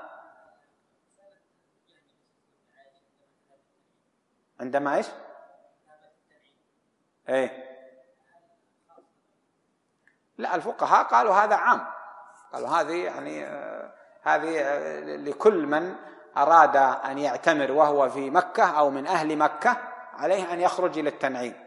عندما إيش؟ لا، الفقهاء قالوا هذا عام، قالوا هذه لكل من أراد أن يعتمر وهو في مكة أو من أهل مكة، عليه أن يخرج إلى التنعيم.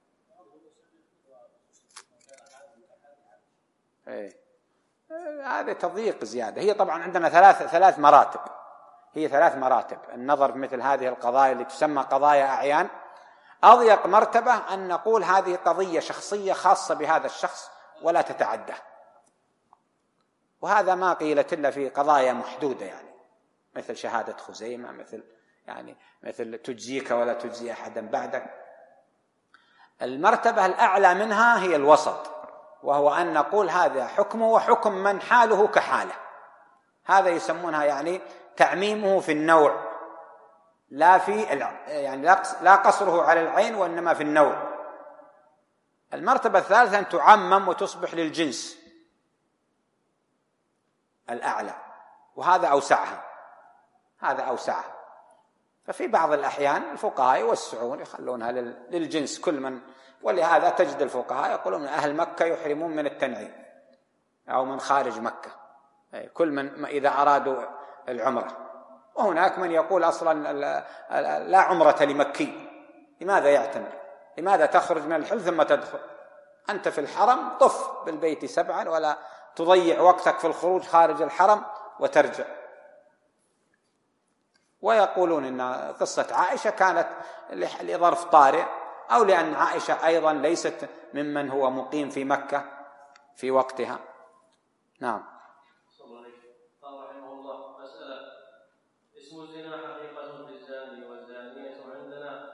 هذا تضييق زيادة. هي طبعا عندنا ثلاث مراتب، هي 3 مراتب النظر في مثل هذه القضايا اللي تسمى قضايا أعيان. أضيق مرتبة أن نقول هذه قضية شخصية خاصة بهذا الشخص ولا تتعدى، وهذا ما قيلت إلا في قضايا محدودة، يعني مثل شهادة خزيمة، مثل تجزيك ولا تجزي أحدا بعدك. المرتبة الأعلى منها هي الوسط، وهو أن نقول هذا حكمه وحكم من حاله كحاله. هذا يسمونها يعني تعميمه في النوع، لا قصره على العين وإنما في النوع. المرتبة الثالثة أن تعمم وتصبح للجنس الأعلى، وهذا أوسعها. ففي بعض الأحيان الفقهاء يوسعون يخلونها للجنس كل من، ولهذا تجد الفقهاء يقولون أهل مكة يحرمون من التنعيم أو من خارج مكة، كل من إذا أرادوا العمرة. وهناك من يقول أصلا لا عمرة لمكي، لماذا يعتمر؟ لماذا تخرج من الحل ثم تدخل؟ أنت في الحرم طف بالبيت 7 ولا تضيع وقتك في الخروج خارج الحرم وترجع. ويقولون إن قصة عائشة كانت لظرف طارئ، أو لأن عائشة أيضا ليست ممن هو مقيم في مكة في وقتها. نعم. قال رحمه الله: مسألة: اسم الزنا حقيقة في الزاني والزانية عندنا،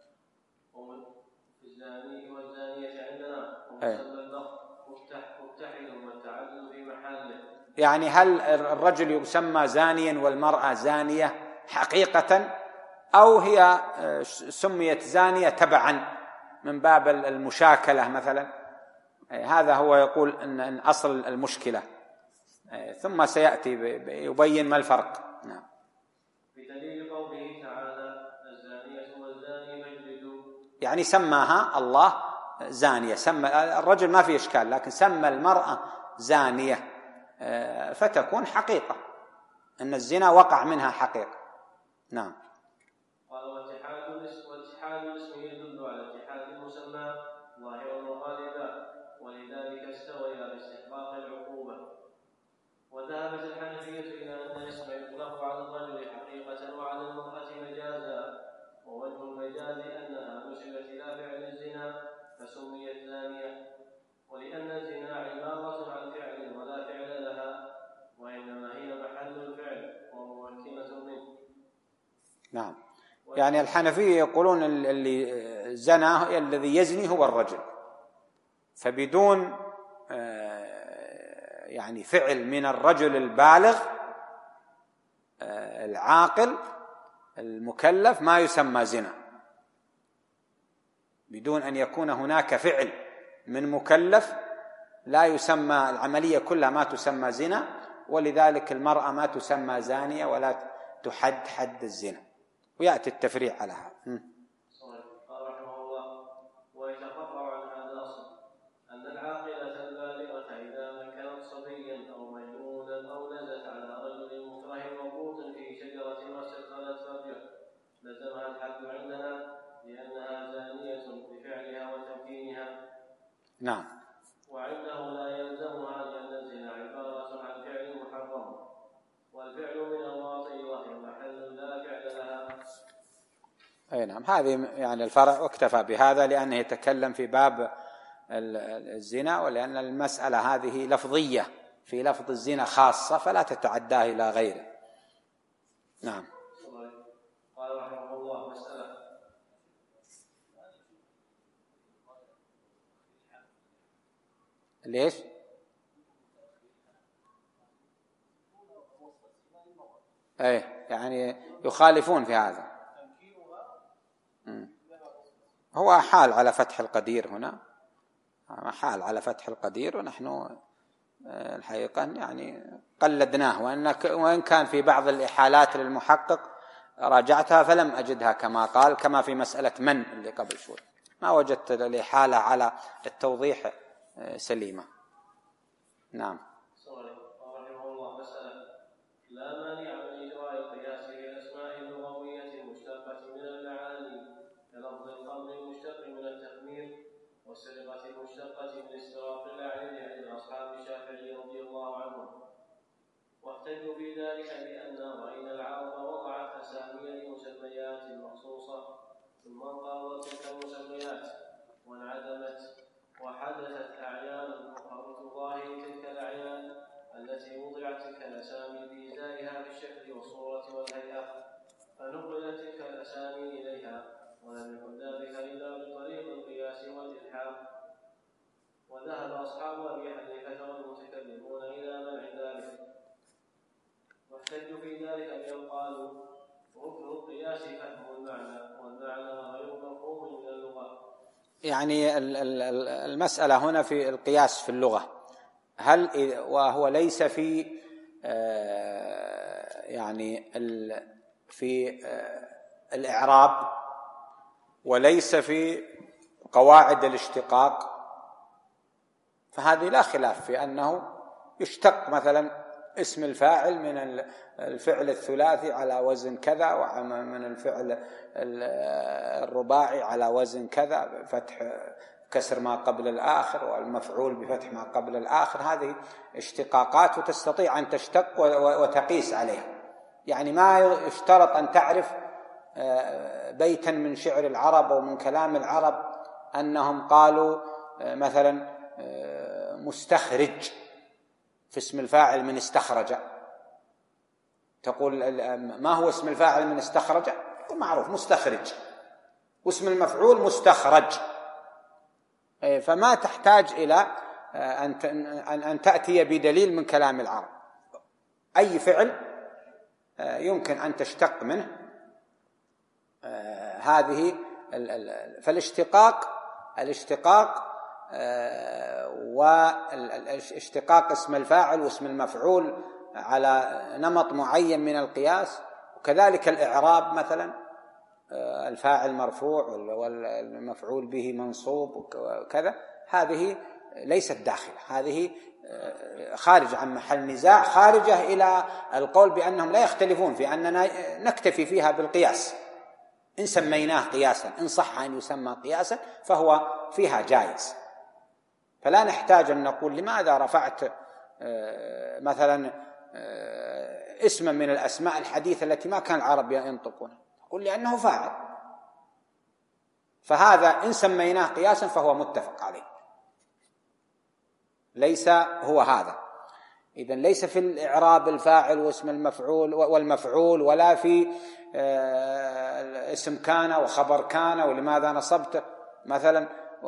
في الزاني والزانية عندنا، ومسمى اللفظ متحد والتعدد في محله. يعني هل الرجل يسمى زانيا والمرأة زانية حقيقة، أو هي سميت زانية تبعا من باب المشاكلة مثلا؟ هذا هو يقول أن أصل المشكلة، ثم سيأتي يبين ما الفرق. نعم. بدليل قوله تعالى: الزانية والزاني فاجلدوا، يعني سماها الله زانية، سمى الرجل ما في إشكال، لكن سمى المرأة زانية فتكون حقيقة أن الزنا وقع منها حقيقة. نعم. قال: واتحاد الاسم يدل على اتحاد المسمى ظاهرا وغالبا، ولذلك استويا باستحقاق العقوبة. وذهبت الحنفية إلى أن الاسم يطلق على الرجل حقيقة وعلى المرأة مجازا، ووجه المجاز أنها نسبت إلى فعل الزنا فسميت زانية، ولأن الزنا عبارة عن فعل ولا فعل لها، وإنما هي محل الفعل وممكنة منه. نعم. يعني الحنفية يقولون اللي زنا الذي يزني هو الرجل، فبدون يعني فعل من الرجل البالغ العاقل المكلف ما يسمى زنا، بدون أن يكون هناك فعل من مكلف لا يسمى، العملية كلها ما تسمى زنا، ولذلك المرأة ما تسمى زانية ولا تحد حد الزنا، ويأتي التفريع على هذا. قال رحمه الله: ويتفرع عن هذا الأصل أن العاقلة البالغة إذا مكنت صبيا أو مجنونا أو نزت على رجل مكره مربوط في شجرة واستدخلت فرجه لزمها الحد عندنا، لأنها زانية بفعلها وتبعها نعم. وعنده لا يلزمها لأن الزنا عبارة عن فعل محرم، والفعل من الواطئ وهي محل لا فعل لها. أي نعم. هذه يعني الفرع، واكتفى بهذا لأنه يتكلم في باب الزنا، ولأن المسألة هذه لفظية في لفظ الزنا خاصة فلا تتعداه إلى غيره. نعم. قال رحمه الله: مسألة ليش؟ أي يعني يخالفون في هذا. هو حال على فتح القدير هنا، حال على فتح القدير، ونحن الحقيقة يعني قلدناه، وإن كان في بعض الإحالات للمحقق راجعتها فلم أجدها كما قال، كما في مسألة من اللي قبل شوي ما وجدت الإحالة على التوضيح سليمة. نعم. رحمه الله: مسألة لا مانع من إجراء القياس في الأسماء اللغوية المشتقة من المعاني، كلفظ القمر المشتق من التخمير، والسرقة المشتقة من استراق الأعين عند أصحاب الشافعي رضي الله عنهم. واحتجوا في ذلك بأن وإن العرب وضعت أسامي لمسميات مخصوصة ثم انقرضت تلك المسميات وانعدمت، وحدثت أعيان أخرى تضاهي تلك الأعيان التي وضعت تلك الأسامي بإزائها بالشكل والصورة والهيئة، فنقلت تلك الأسامي إليها، ولم يكن ذلك إلا بطريق القياس والإلحاق. وذهب أصحاب أبي حنيفة والمتكلمون إلى منع ذلك، واحتجوا في ذلك بأن قالوا: ركن القياس فهم المعنى، والمعنى غير مفهوم من اللغة. يعني المسألة هنا في القياس في اللغة، هل وهو ليس في يعني في الإعراب، وليس في قواعد الاشتقاق، فهذه لا خلاف في أنه يشتق مثلا اسم الفاعل من الفعل الثلاثي على وزن كذا، ومن الفعل الرباعي على وزن كذا، فتح كسر ما قبل الآخر، والمفعول بفتح ما قبل الآخر. هذه اشتقاقات وتستطيع أن تشتق وتقيس عليها. يعني ما يشترط أن تعرف بيتا من شعر العرب أو من كلام العرب أنهم قالوا مثلا مستخرج في اسم الفاعل من استخرج، تقول ما هو اسم الفاعل من استخرج؟ معروف مستخرج، واسم المفعول مستخرج. فما تحتاج إلى أن تأتي بدليل من كلام العرب. أي فعل يمكن أن تشتق منه هذه. فالاشتقاق والاشتقاق اسم الفاعل واسم المفعول على نمط معين من القياس، وكذلك الإعراب مثلا الفاعل مرفوع والمفعول به منصوب وكذا، هذه ليست داخل، هذه خارج عن محل نزاع، خارجة إلى القول بأنهم لا يختلفون في أننا نكتفي فيها بالقياس. إن سميناه قياسا، إن صح أن يسمى قياسا فهو فيها جائز، فلا نحتاج أن نقول لماذا رفعت مثلا اسما من الأسماء الحديثة التي ما كان العرب ينطقونها، قل لأنه فاعل، فهذا إن سميناه قياسا فهو متفق عليه، ليس هو هذا. إذن ليس في الإعراب الفاعل واسم المفعول والمفعول، ولا في اسم كان وخبر كان ولماذا نصبت مثلا،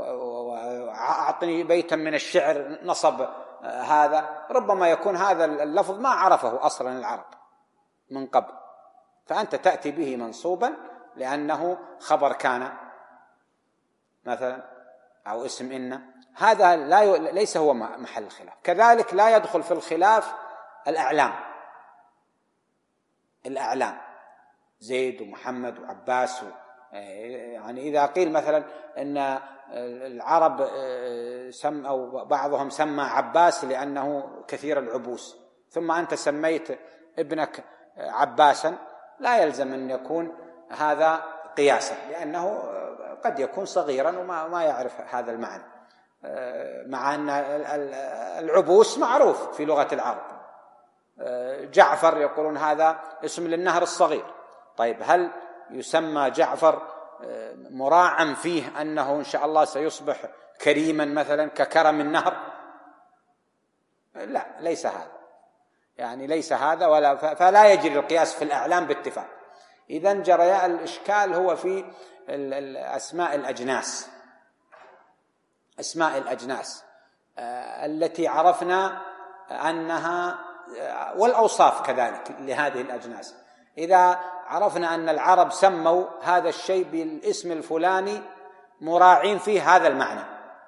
أعطني بيتا من الشعر نصب هذا. ربما يكون هذا اللفظ ما عرفه أصلا العرب من قبل، فأنت تأتي به منصوبا لأنه خبر كان مثلا أو اسم إن، هذا ليس هو محل الخلاف. كذلك لا يدخل في الخلاف الأعلام زيد ومحمد وعباس. يعني إذا قيل مثلا أن العرب أو بعضهم سمى عباس لأنه كثير العبوس، ثم أنت سميت ابنك عباسا، لا يلزم أن يكون هذا قياسا، لأنه قد يكون صغيرا وما يعرف هذا المعنى. مع أن العبوس معروف في لغة العرب. جعفر يقولون هذا اسم للنهر الصغير. طيب هل يسمى جعفر مراعا فيه أنه إن شاء الله سيصبح كريما مثلا ككرم النهر؟ لا، ليس هذا، يعني ليس هذا فلا يجري القياس في الأعلام باتفاق. إذن جرياء الإشكال هو في أسماء الأجناس، أسماء الأجناس التي عرفنا أنها، والأوصاف كذلك لهذه الأجناس. إذا عرفنا أن العرب سموا هذا الشيء بالاسم الفلاني مراعين فيه هذا المعنى،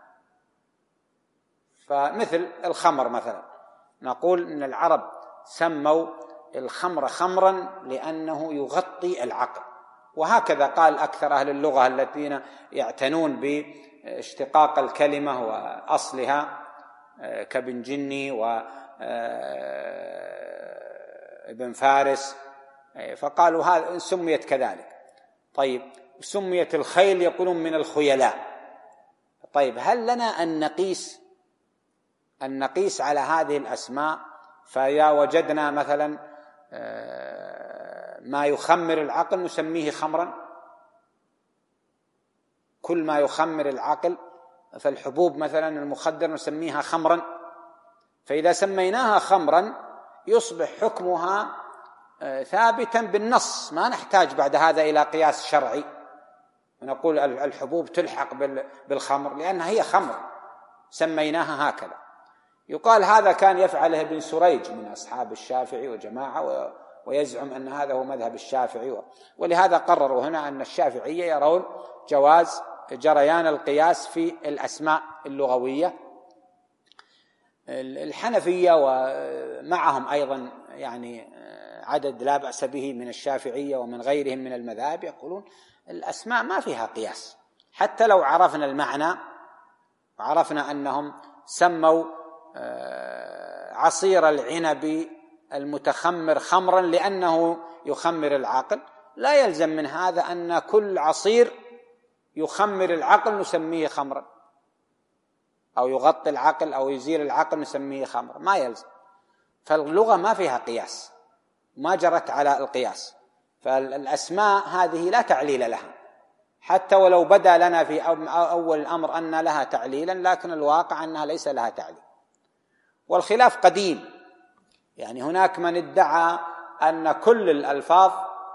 فمثل الخمر مثلا، نقول أن العرب سموا الخمر خمرا لأنه يغطي العقل، وهكذا قال أكثر أهل اللغة الذين يعتنون باشتقاق الكلمة وأصلها كابن جني وابن فارس، فقالوا هذا سميت كذلك. طيب سميت الخيل يقولون من الخيلاء. طيب هل لنا أن نقيس على هذه الأسماء؟ فإذا وجدنا مثلا ما يخمر العقل نسميه خمرا، كل ما يخمر العقل، فالحبوب مثلا المخدر نسميها خمرا، فإذا سميناها خمرا يصبح حكمها ثابتا بالنص، ما نحتاج بعد هذا إلى قياس شرعي ونقول الحبوب تلحق بالخمر لأنها هي خمر سميناها هكذا. يقال هذا كان يفعله ابن سريج من أصحاب الشافعي وجماعة، ويزعم أن هذا هو مذهب الشافعي، ولهذا قرروا هنا أن الشافعية يرون جواز جريان القياس في الأسماء اللغوية. الحنفية ومعهم أيضا يعني عدد لا بأس به من الشافعية ومن غيرهم من المذاهب يقولون الأسماء ما فيها قياس، حتى لو عرفنا المعنى وعرفنا أنهم سموا عصير العنب المتخمر خمرا لأنه يخمر العقل، لا يلزم من هذا أن كل عصير يخمر العقل نسميه خمرا، أو يغطي العقل أو يزيل العقل نسميه خمرا، ما يلزم. فاللغة ما فيها قياس، ما جرت على القياس، فالأسماء هذه لا تعليل لها، حتى ولو بدا لنا في أول الأمر أن لها تعليلا، لكن الواقع أنها ليس لها تعليل. والخلاف قديم، يعني هناك من ادعى أن كل الألفاظ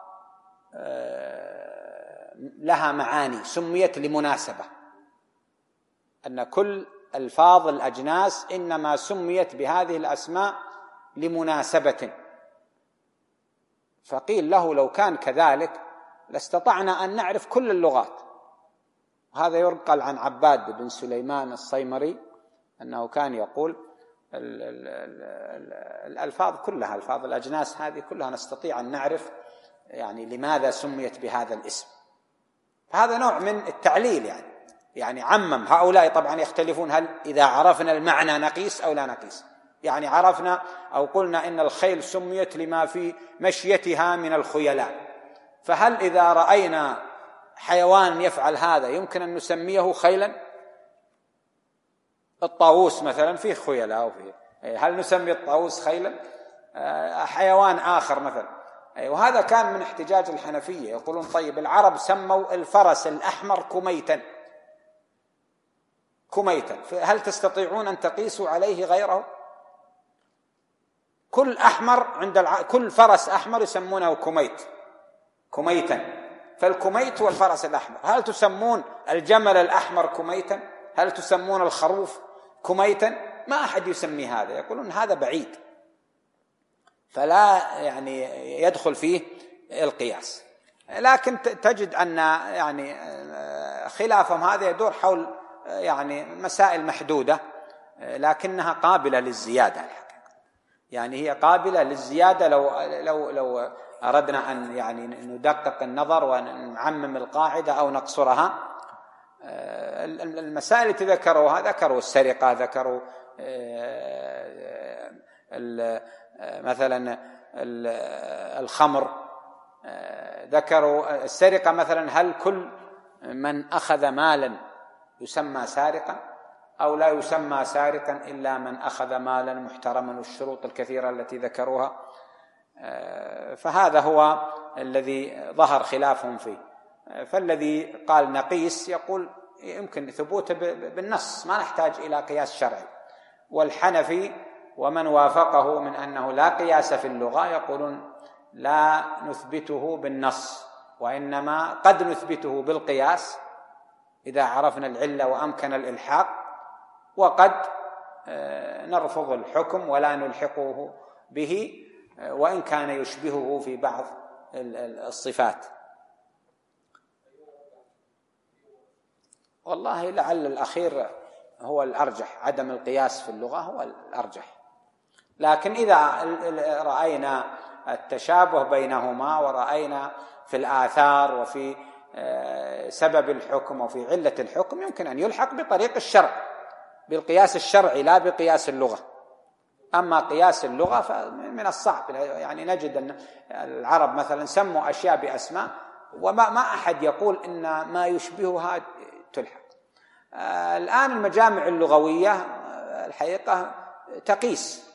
لها معاني سميت لمناسبة، أن كل ألفاظ الأجناس إنما سميت بهذه الأسماء لمناسبة. فقيل له لو كان كذلك لاستطعنا أن نعرف كل اللغات. وهذا ينقل عن عباد بن سليمان الصيمري أنه كان يقول الألفاظ كلها، ألفاظ الأجناس هذه كلها نستطيع أن نعرف يعني لماذا سميت بهذا الاسم. فهذا نوع من التعليل، يعني عمم. هؤلاء طبعا يختلفون هل إذا عرفنا المعنى نقيس أو لا نقيس، يعني عرفنا أو قلنا إن الخيل سميت لما في مشيتها من الخيلاء، فهل إذا رأينا حيوان يفعل هذا يمكن أن نسميه خيلا؟ الطاووس مثلا فيه خيلاء، هل نسمي الطاووس خيلا؟ حيوان آخر مثلا. وهذا كان من احتجاج الحنفية، يقولون طيب العرب سموا الفرس الأحمر كميتا، هل تستطيعون أن تقيسوا عليه غيره؟ كل أحمر كل فرس أحمر يسمونه كميتا، فالكميت والفرس الأحمر. هل تسمون الجمل الأحمر كميتا؟ هل تسمون الخروف كميتا؟ ما أحد يسمي هذا، يقولون هذا بعيد، فلا يعني يدخل فيه القياس. لكن تجد أن يعني خلافهم هذا يدور حول يعني مسائل محدودة، لكنها قابلة للزيادة الحقيقة، يعني هي قابلة للزيادة لو أردنا أن يعني ندقق النظر ونعمم القاعدة أو نقصرها. المسائل التي ذكروا السرقة، ذكروا مثلا الخمر، ذكروا السرقة مثلا، هل كل من أخذ مالا يسمى سارقا أو لا يسمى سارقا إلا من أخذ مالا محترما، والشروط الكثيرة التي ذكروها. فهذا هو الذي ظهر خلافهم فيه. فالذي قال نقيس يقول يمكن ثبوته بالنص، ما نحتاج إلى قياس شرعي. والحنفي ومن وافقه من أنه لا قياس في اللغة يقولون لا نثبته بالنص، وإنما قد نثبته بالقياس إذا عرفنا العلة وأمكن الإلحاق، وقد نرفض الحكم ولا نلحقه به وإن كان يشبهه في بعض الصفات. والله لعل الأخير هو الأرجح، عدم القياس في اللغة هو الأرجح. لكن إذا رأينا التشابه بينهما ورأينا في الآثار وفي سبب الحكم وفي علة الحكم يمكن أن يلحق بطريق الشرع، بالقياس الشرعي لا بقياس اللغة. أما قياس اللغة فمن الصعب، يعني نجد أن العرب مثلا سموا أشياء بأسماء وما أحد يقول إن ما يشبهها تلحق. الآن المجامع اللغوية الحقيقة تقيس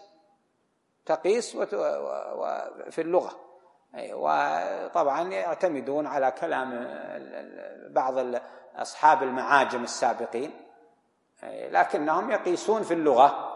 في اللغة، وطبعا يعتمدون على كلام بعض أصحاب المعاجم السابقين، لكنهم يقيسون في اللغة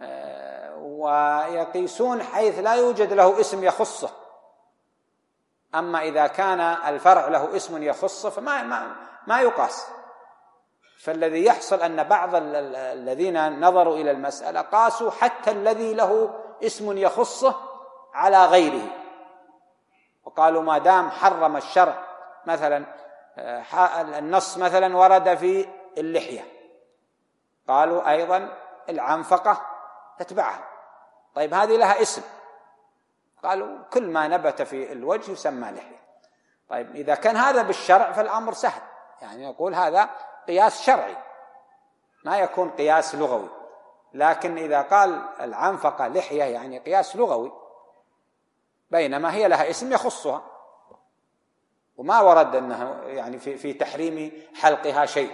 ويقيسون حيث لا يوجد له اسم يخصه. أما إذا كان الفرع له اسم يخصه فما يقاس. فالذي يحصل أن بعض الذين نظروا إلى المسألة قاسوا حتى الذي له اسم يخصه على غيره، وقالوا ما دام حرم الشرع مثلا النص مثلا ورد في اللحية، قالوا أيضا العنفقة تتبعها. طيب هذه لها اسم، قالوا كل ما نبت في الوجه يسمى لحية. طيب إذا كان هذا بالشرع فالأمر سهل، يعني يقول هذا قياس شرعي ما يكون قياس لغوي. لكن إذا قال العنفقة لحية يعني قياس لغوي، بينما هي لها اسم يخصها وما ورد أنه يعني في تحريم حلقها شيء.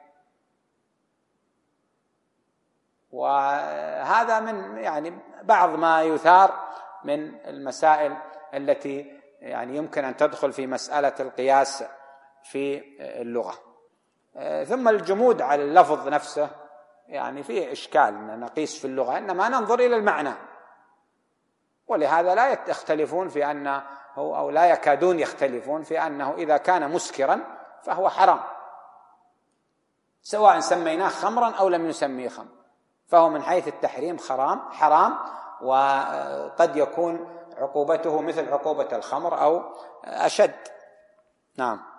وهذا من يعني بعض ما يثار من المسائل التي يعني يمكن أن تدخل في مسألة القياس في اللغة. ثم الجمود على اللفظ نفسه يعني فيه إشكال أن نقيس في اللغة، إنما ننظر إلى المعنى، ولهذا لا يختلفون في أنه أو لا يكادون يختلفون في أنه إذا كان مسكرا فهو حرام، سواء سميناه خمرا أو لم نسميه خمر، فهو من حيث التحريم حرام، وقد يكون عقوبته مثل عقوبة الخمر أو أشد. نعم.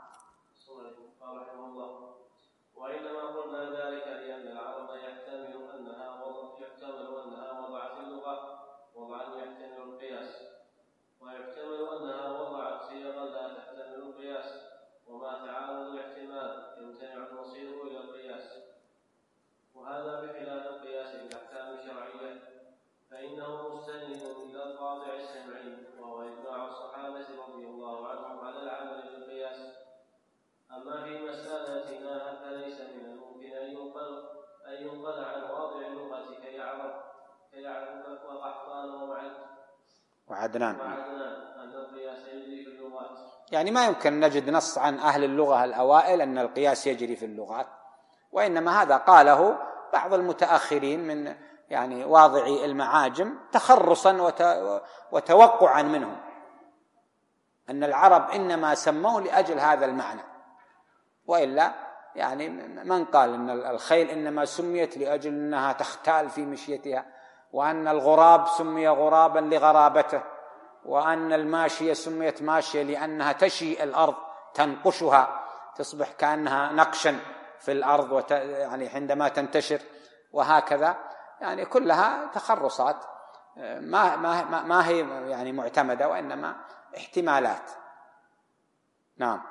وإنما قلنا ذلك لأن العرب يحتمل أنها وضعت اللغة وضعا يحتمل القياس، ويحتمل أنها وضعت صيغا لا تحتمل القياس، وما تعارض الاحتمال يمتنع المصير إلى القياس. وهذا بخلاف القياس بالأحكام الشرعية، فإنه مستند إلى القاطع السمعي، وهو إجماع الصحابة رضي الله عنهم على العمل بالقياس. أما في مسألتنا فليس من الممكن أن ينقل عن واضع اللغة كيعرف وقحطان وعدنان أن القياس يجري في اللغات. يعني ما يمكن نجد نص عن أهل اللغة الأوائل أن القياس يجري في اللغات، وإنما هذا قاله بعض المتأخرين من يعني واضعي المعاجم تخرصا وتوقعا منهم، أن العرب إنما سموا لأجل هذا المعنى. وإلا يعني من قال أن الخيل إنما سميت لأجل أنها تختال في مشيتها، وأن الغراب سمي غرابا لغرابته، وأن الماشية سميت ماشية لأنها تشي الأرض تنقشها تصبح كأنها نقشا في الأرض يعني عندما تنتشر، وهكذا يعني كلها تخرصات ما هي يعني معتمدة، وإنما احتمالات. نعم.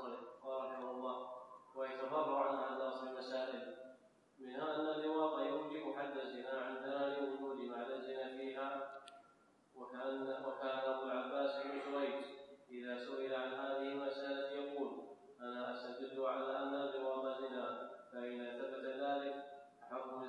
ويتفرع عنها الناس بمسائل، منها أن اللواط يوجب حد الزنا عندنا لوجود معنى الزنا فيها. وكان أبو العباس بن سويد إذا سئل عن هذه المسألة يقول: أنا أستدل على أن اللواط زنا، فإن ثبت ذلك أحق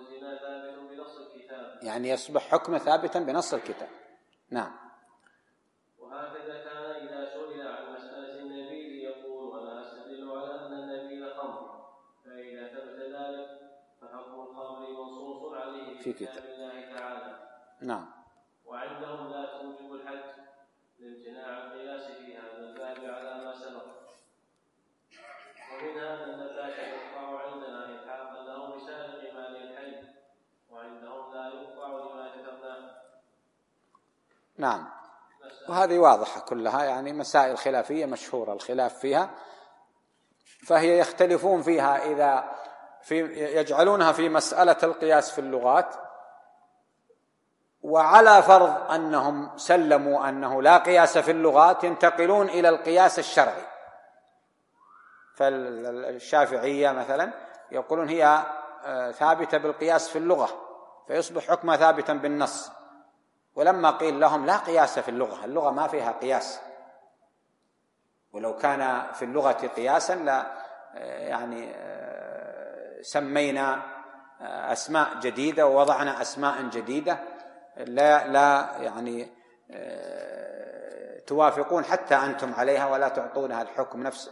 يعني يصبح حكم ثابتا بنص الكتاب. نعم. وهكذا كان إذا سئل عن مسألة النبيذ يقول أنا أستدل على أن النبيذ خمر، فإذا ثبت ذلك فحكم الخمر منصوص عليه في كتاب الله تعالى. نعم. وعندهم لا توجب الحد لامتناع القياس في هذا الباب على ما سبق. ومنها أن النبات يقطع عندنا إلحاقا له بسائق مال الحي، وعندهم لا يقطع لما ذكرناه. نعم. وهذه واضحة كلها، يعني مسائل خلافية مشهورة الخلاف فيها، فهي يختلفون فيها إذا يجعلونها في مسألة القياس في اللغات، وعلى فرض أنهم سلموا أنه لا قياس في اللغات ينتقلون إلى القياس الشرعي. فالشافعية مثلا يقولون هي ثابتة بالقياس في اللغة فيصبح حكمها ثابتا بالنص، ولما قيل لهم لا قياس في اللغة ما فيها قياس، ولو كان في اللغة قياسا لا يعني سمينا أسماء جديدة ووضعنا أسماء جديدة لا يعني توافقون حتى أنتم عليها ولا تعطونها الحكم نفسه.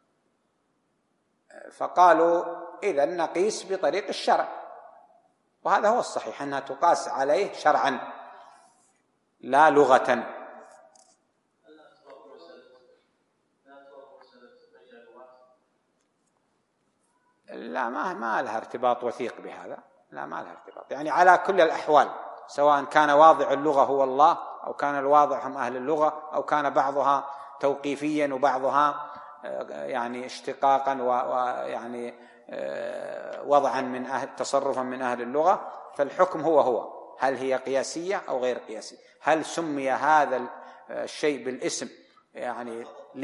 فقالوا إذن نقيس بطريق الشرع، وهذا هو الصحيح أنها تقاس عليه شرعا لا لغة. لا ما لها ارتباط وثيق بهذا، لا ما لها ارتباط، يعني على كل الأحوال سواء كان واضع اللغة هو الله أو كان الواضع هم أهل اللغة أو كان بعضها توقيفيا وبعضها يعني اشتقاقا ويعني وضعا من أهل تصرفا من أهل اللغة، فالحكم هو هل هي قياسية أو غير قياسية، هل سمي هذا الشيء بالاسم يعني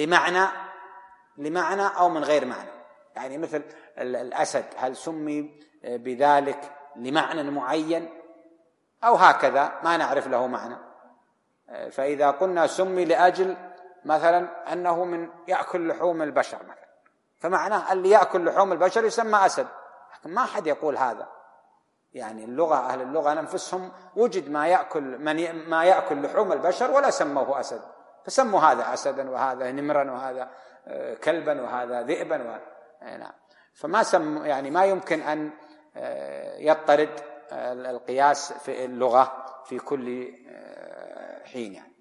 لمعنى أو من غير معنى، يعني مثل الأسد هل سمي بذلك لمعنى معين أو هكذا ما نعرف له معنى. فإذا قلنا سمي لأجل مثلا أنه من يأكل لحوم البشر مثلا، فمعناه اللي يأكل لحوم البشر يسمى أسد، لكن ما حد يقول هذا، يعني اللغة أهل اللغة أنفسهم وجد ما يأكل لحوم البشر ولا سموه أسد، فسموا هذا أسدا وهذا نمرا وهذا كلبا وهذا ذئبا نعم. فما يعني ما يمكن أن يضطرد القياس في اللغة في كل حين يعني.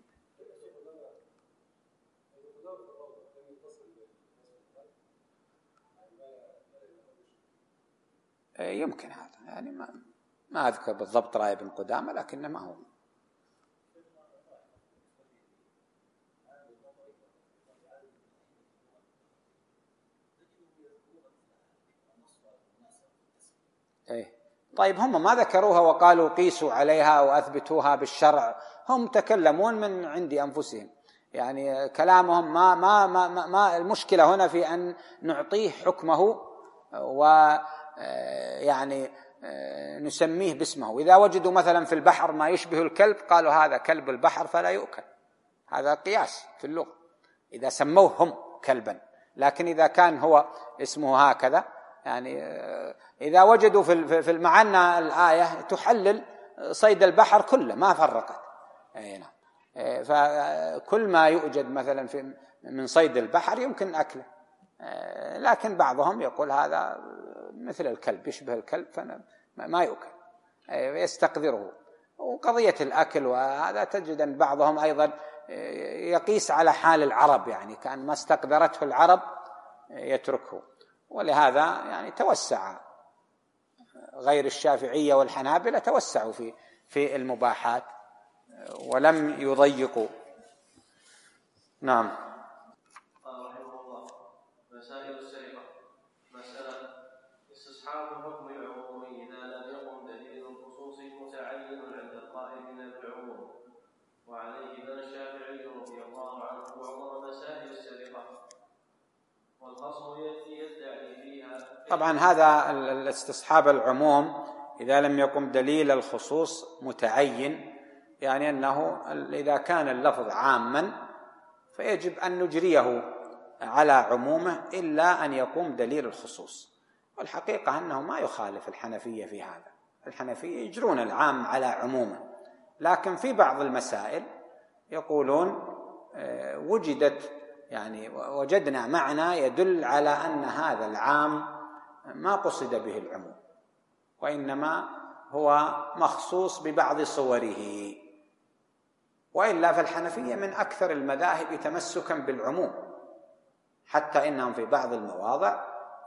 يمكن هذا، يعني ما أذكر بالضبط رأي ابن قدامة لكنه ما هو. طيب هم ما ذكروها وقالوا قيسوا عليها وأثبتوها بالشرع، هم تكلمون من عند أنفسهم، يعني كلامهم ما المشكلة هنا في أن نعطيه حكمه ويعني نسميه باسمه. إذا وجدوا مثلا في البحر ما يشبه الكلب قالوا هذا كلب البحر فلا يؤكل، هذا قياس في اللغة إذا سموه هم كلبا، لكن إذا كان هو اسمه هكذا يعني إذا وجدوا في المعنى الآية تحلل صيد البحر كله ما فرقت، فكل ما يوجد مثلا من صيد البحر يمكن أكله، لكن بعضهم يقول هذا مثل الكلب يشبه الكلب فما يؤكل يستقذره. وقضية الأكل وهذا تجد أن بعضهم أيضا يقيس على حال العرب، يعني كأن ما استقدرته العرب يتركه، ولهذا يعني توسع غير الشافعية والحنابلة توسعوا في المباحات ولم يضيقوا. نعم. قال رحمه الله: مسائل السرقة. مسألة استصحاب حكم العموم إذا لم يقم دليل الخصوص متعين عند القائلين بالعموم، وعليه بنى الشافعي رضي الله عنه معظم مسائل السرقة، والخصم يدعي فيها. طبعا هذا الاستصحاب العموم إذا لم يقم دليل الخصوص متعين، يعني أنه إذا كان اللفظ عاما فيجب أن نجريه على عمومه إلا أن يقوم دليل الخصوص، والحقيقة أنه ما يخالف الحنفية في هذا، الحنفية يجرون العام على عمومه، لكن في بعض المسائل يقولون وجدنا معنى يدل على أن هذا العام ما قصد به العموم، وإنما هو مخصوص ببعض صوره. وإلا فالحنفية من أكثر المذاهب تمسكا بالعموم، حتى إنهم في بعض المواضع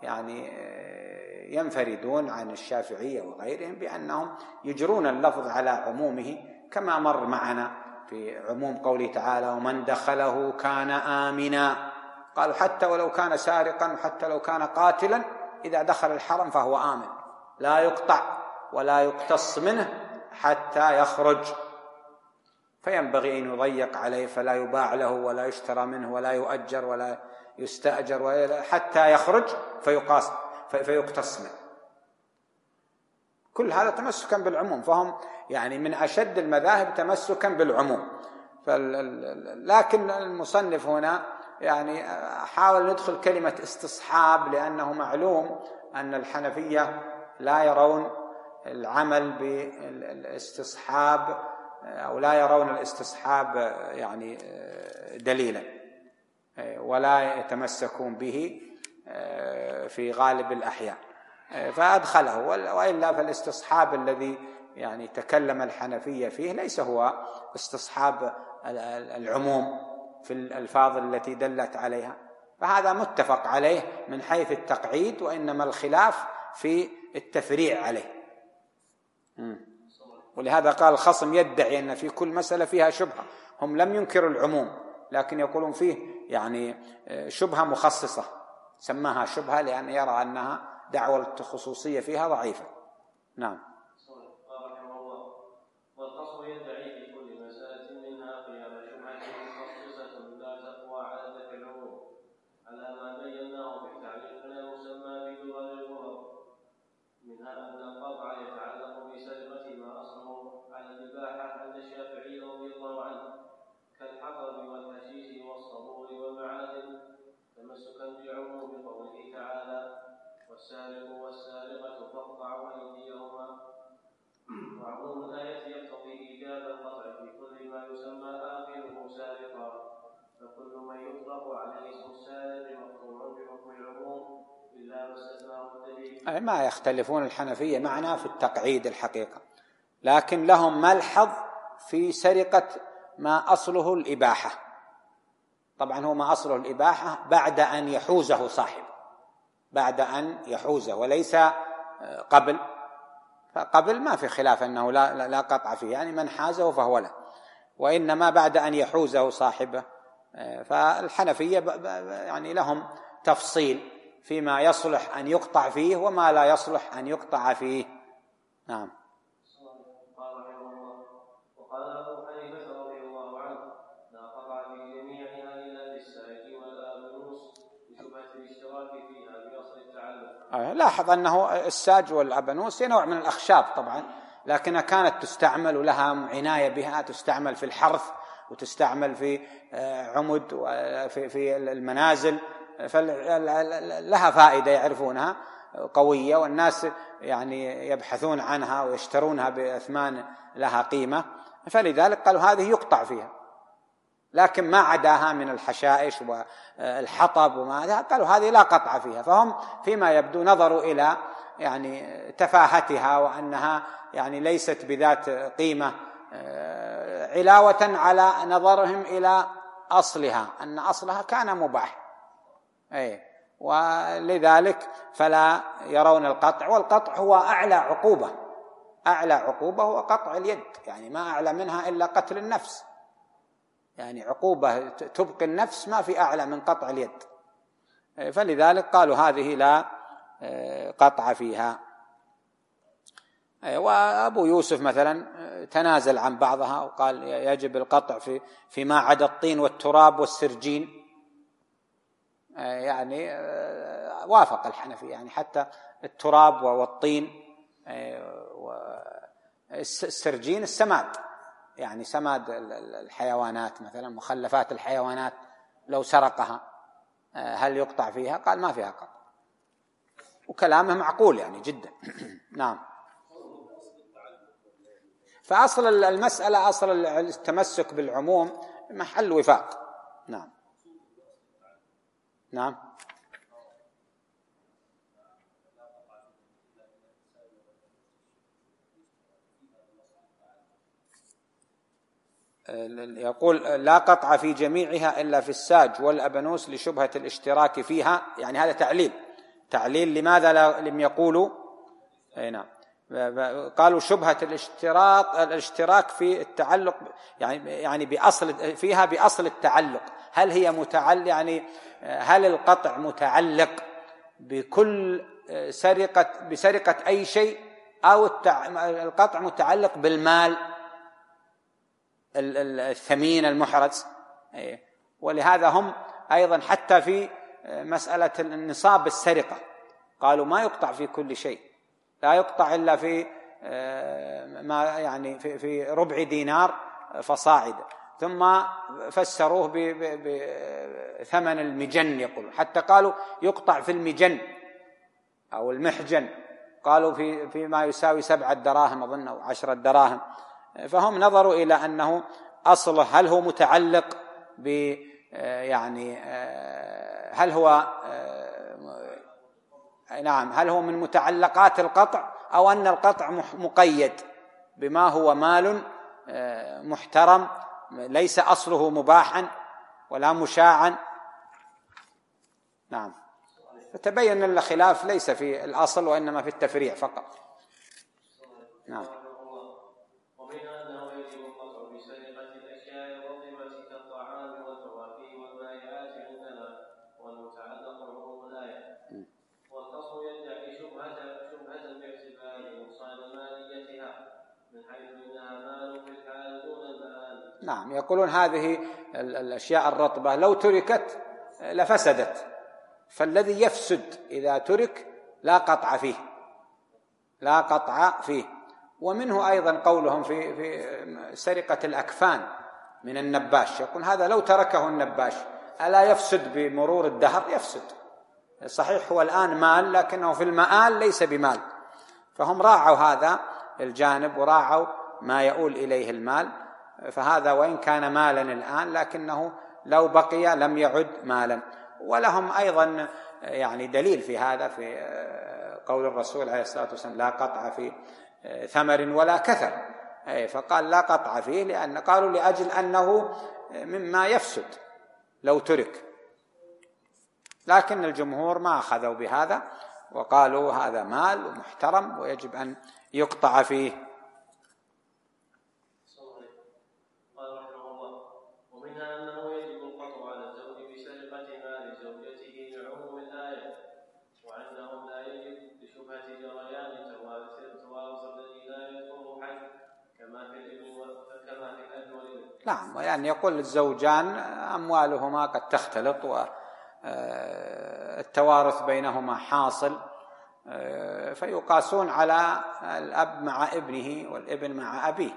ينفردون عن الشافعية وغيرهم بأنهم يجرون اللفظ على عمومه، كما مر معنا في عموم قوله تعالى: ومن دخله كان آمنا. قالوا حتى ولو كان سارقا وحتى لو كان قاتلا إذا دخل الحرم فهو آمن، لا يقطع ولا يقتص منه حتى يخرج، فينبغي أن يضيق عليه فلا يباع له ولا يشترى منه ولا يؤجر ولا يستأجر حتى يخرج فيقتص منه. كل هذا تمسكا بالعموم، فهم من أشد المذاهب تمسكا بالعموم. لكن المصنف هنا حاول ندخل كلمة استصحاب، لأنه معلوم أن الحنفية لا يرون العمل بالاستصحاب، أو لا يرون الاستصحاب دليلا، ولا يتمسكون به في غالب الأحيان، فأدخله. وإلا فالاستصحاب الذي تكلم الحنفية فيه ليس هو استصحاب العموم في الألفاظ التي دلت عليها، فهذا متفق عليه من حيث التقعيد، وإنما الخلاف في التفريع عليه. ولهذا قال الخصم يدعي أن في كل مسألة فيها شبهة. هم لم ينكروا العموم، لكن يقولون فيه شبهة مخصصة، سماها شبهة لأن يرى أنها دعوة الخصوصية فيها ضعيفة. نعم. والقصر يدعي في كل مسألة منها قيام شبهة مخصصة لا تقوى على ذاك العموم، على ما بيناه في تعليقنا المسمى بدول الغرب، منها أن القطع يتعلق بسرقة ما أصله على الإباحة عند الشافعي رضي الله عنه، كالحطب والحشيش والصبور والمعادن، تمسكا بعموم قوله تعالى: والسارق والسارقة فاقطعوا أيديهما. وعموم الآية يقتضي إيجاب القطع في كل ما يسمى آخره سارقا، فكل من يطلق عليه اسم السارق مقطوع بحكم العموم إلا ما استثناه الدليل. ما يختلفون الحنفية معنا في التقعيد الحقيقة، لكن لهم ملحظ في سرقة ما أصله الإباحة. طبعا هو ما أصله الإباحة بعد أن يحوزه صاحبه، بعد أن يحوزه، وليس قبل. فقبل ما في خلاف أنه لا قطع فيه، من حازه فهو له، وإنما بعد أن يحوزه صاحبه. فالحنفية لهم تفصيل فيما يصلح أن يقطع فيه وما لا يصلح أن يقطع فيه. نعم. وقال أبو حنيفة رضي الله عنه: لا قطع في جميعها إلا في السارق والآبنوس لشبهة الاشتراك فيها بأصل التعلق. لاحظ أنه الساج والأبنوس نوع من الأخشاب طبعا، لكنها كانت تستعمل ولها عناية بها، تستعمل في الحرث وتستعمل في عمد وفي المنازل، فلها فائدة يعرفونها قوية، والناس يبحثون عنها ويشترونها بأثمان لها قيمة، فلذلك قالوا هذه يقطع فيها. لكن ما عداها من الحشائش والحطب وما قالوا هذه لا قطع فيها. فهم فيما يبدو نظروا إلى تفاهتها وأنها ليست بذات قيمة، علاوة على نظرهم إلى أصلها، أن أصلها كان مباح، ولذلك فلا يرون القطع. والقطع هو أعلى عقوبة، أعلى عقوبة هو قطع اليد، ما أعلى منها إلا قتل النفس، عقوبة تبقي النفس ما في أعلى من قطع اليد. فلذلك قالوا هذه لا قطع فيها. وأبو يوسف مثلا تنازل عن بعضها وقال يجب القطع فيما عدا الطين والتراب والسرجين، وافق الحنفي، حتى التراب والطين والسرجين السماد، سماد الحيوانات مثلا، مخلفات الحيوانات لو سرقها هل يقطع فيها؟ قال ما فيها قطع، وكلامه معقول جدا. نعم. فأصل المسألة، أصل التمسك بالعموم محل وفاق. نعم نعم. يقول لا قطع في جميعها إلا في الساج والأبنوس لشبهة الاشتراك فيها، يعني هذا تعليل لماذا لم يقولوا نعم، قالوا شبهة الاشتراك في التعلق، يعني بأصل فيها بأصل التعلق. هل هي متعلق، يعني هل القطع متعلق بكل بسرقة أي شيء، أو القطع متعلق بالمال الثمين المحرز؟ ولهذا هم أيضا حتى في مسألة النصاب السرقة قالوا ما يقطع في كل شيء، لا يقطع إلا في ما يعني في ربع دينار فصاعد. ثم فسروه بثمن المجن، يقول حتى قالوا يقطع في المجن أو المحجن، قالوا في ما يساوي 7 دراهم أظن أو 10 دراهم. فهم نظروا إلى أنه أصله هل هو متعلق يعني هل هو نعم، هل هو من متعلقات القطع، أو أن القطع مقيد بما هو مال محترم ليس أصله مباحا ولا مشاعا. نعم. فتبين أن الخلاف ليس في الأصل وإنما في التفريع فقط. نعم. نعم، يقولون هذه الأشياء الرطبة لو تركت لفسدت، فالذي يفسد إذا ترك لا قطع فيه، لا قطع فيه. ومنه أيضا قولهم في سرقة الأكفان من النباش، يقول هذا لو تركه النباش ألا يفسد بمرور الدهر؟ يفسد. صحيح هو الآن مال، لكنه في المآل ليس بمال. فهم راعوا هذا الجانب وراعوا ما يؤول إليه المال، فهذا وإن كان مالا الآن لكنه لو بقي لم يعد مالا. ولهم أيضا يعني دليل في هذا في قول الرسول عليه الصلاة والسلام لا قطع في ثمر ولا كثر، فقال لا قطع فيه لأن قالوا لأجل أنه مما يفسد لو ترك، لكن الجمهور ما أخذوا بهذا وقالوا هذا مال محترم ويجب أن يقطع فيه. نعم، يعني يقول الزوجان أموالهما قد تختلط والتوارث بينهما حاصل، فيقاسون على الأب مع ابنه والابن مع أبيه،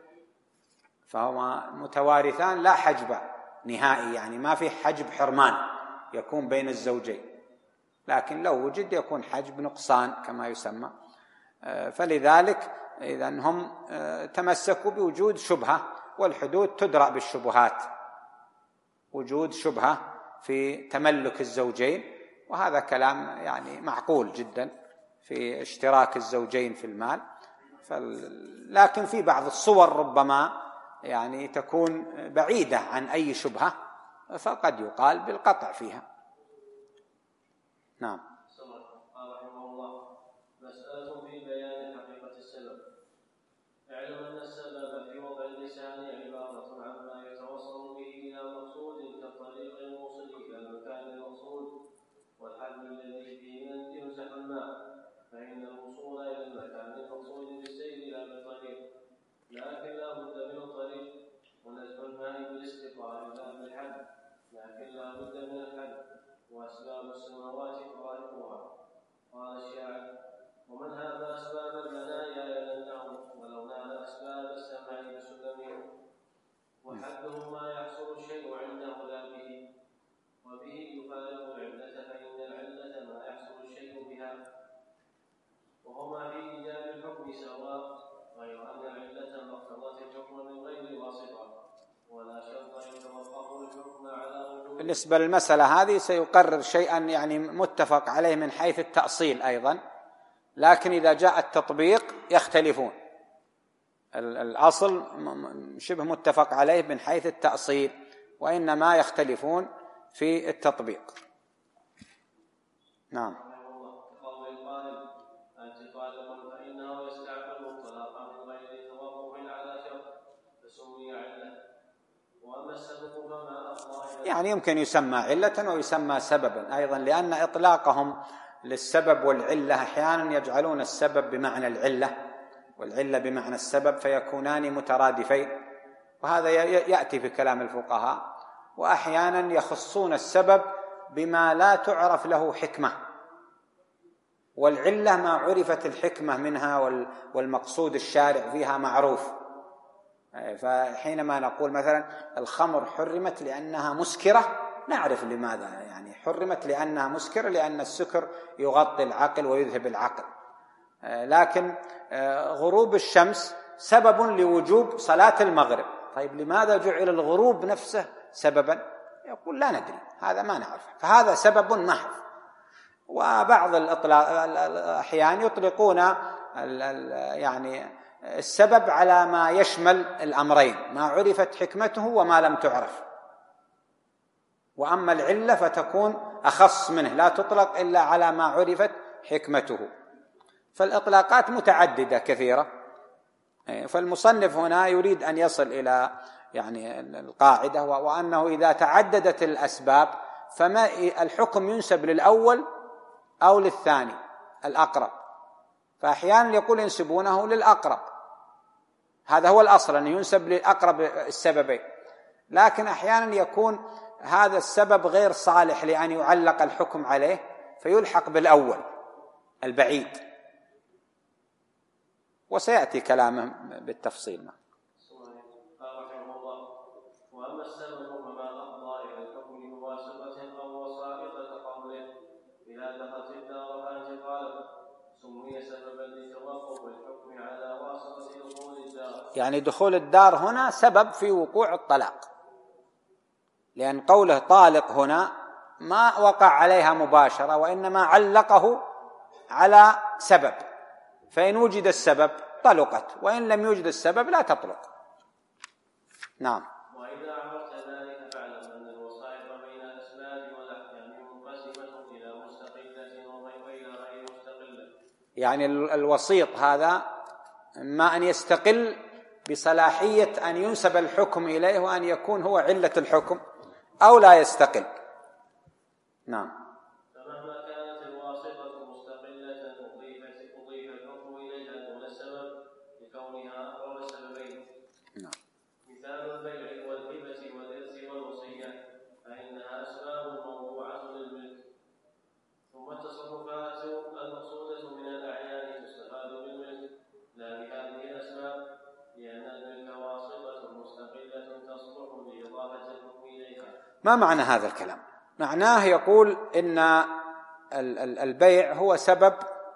فهما متوارثان لا حجب نهائي، يعني ما في حجب حرمان يكون بين الزوجين، لكن لو وجد يكون حجب نقصان كما يسمى. فلذلك إذن هم تمسكوا بوجود شبهة، والحدود تدرأ بالشبهات، وجود شبهة في تملك الزوجين، وهذا كلام يعني معقول جدا في اشتراك الزوجين في المال. لكن في بعض الصور ربما يعني تكون بعيدة عن أي شبهة، فقد يقال بالقطع فيها. نعم. وأسباب السماوات طرائقها. قال الشاعر: ومن هاب أسباب المنايا يلنه، ولو نال أسباب السماء بسلمه. وحده ما يحصل الشيء عنده لا به، وبه يفارق العلة، فإن العلة ما يحصل الشيء بها، وهما في إيجاب الحكم سواء، غير أن العلة بالنسبة للمسألة هذه سيقرر شيئا يعني متفق عليه من حيث التأصيل أيضا، لكن إذا جاء التطبيق يختلفون. الأصل شبه متفق عليه من حيث التأصيل، وإنما يختلفون في التطبيق. نعم. يعني يمكن يسمى علة ويسمى سببا أيضا، لأن إطلاقهم للسبب والعلة أحيانا يجعلون السبب بمعنى العلة والعلة بمعنى السبب فيكونان مترادفين، وهذا يأتي في كلام الفقهاء. وأحيانا يخصون السبب بما لا تعرف له حكمة، والعلة ما عرفت الحكمة منها والمقصود الشارع فيها معروف. فحينما نقول مثلا الخمر حرمت لأنها مسكرة، نعرف لماذا، يعني حرمت لأنها مسكرة لأن السكر يغطي العقل ويذهب العقل. لكن غروب الشمس سبب لوجوب صلاة المغرب، طيب لماذا جعل الغروب نفسه سببا؟ يقول لا ندري، هذا ما نعرف، فهذا سبب محض. وبعض الأحيان يطلقون يعني السبب على ما يشمل الأمرين، ما عرفت حكمته وما لم تعرف. وأما العلة فتكون أخص منه، لا تطلق إلا على ما عرفت حكمته. فالإطلاقات متعددة كثيرة. فالمصنف هنا يريد أن يصل إلى يعني القاعدة، وأنه إذا تعددت الأسباب فما الحكم ينسب للأول أو للثاني الأقرب. فأحيانا يقول ينسبونه للأقرب، هذا هو الأصل أن ينسب لأقرب السببين، لكن أحيانا يكون هذا السبب غير صالح لأن يعلق الحكم عليه فيلحق بالأول البعيد، وسيأتي كلامه بالتفصيل. وأما السبب فما أفضى إلى الحكم بواسطة أو وسائط كقوله إذا دخلت الدار فأنت طالب، سمي سببا لتوقف الحكم على واسطة دخول الدار. يعني دخول الدار هنا سبب في وقوع الطلاق، لأن قوله طالق هنا ما وقع عليها مباشرة، وإنما علقه على سبب، فإن وجد السبب طلقت، وإن لم يوجد السبب لا تطلق. نعم. وإذا عرفت ذلك فاعلم أن الوسائط بين الأسباب والأحكام منقسمة إلى مستقلة وإلى غير مستقلة. يعني الوسيط هذا إما أن يستقل بصلاحية أن ينسب الحكم إليه وأن يكون هو علة الحكم، أو لا يستقل. نعم. فمهما كانت الواسطة مستقلة أضيف الحكم إليها دون السبب لكونها أقرب السببين. نعم. مثال البيع والهبة والإرث والوصية فإنها أسباب موضوعة للملك، ثم التصرفات المقصودة من الأعيان تستفاد بالملك لا بهذه الأسباب، لأن الملك واسطة مستقلة تصلح لإضافة الحكم إليها. ما معنى هذا الكلام؟ معناه يقول إن البيع هو سبب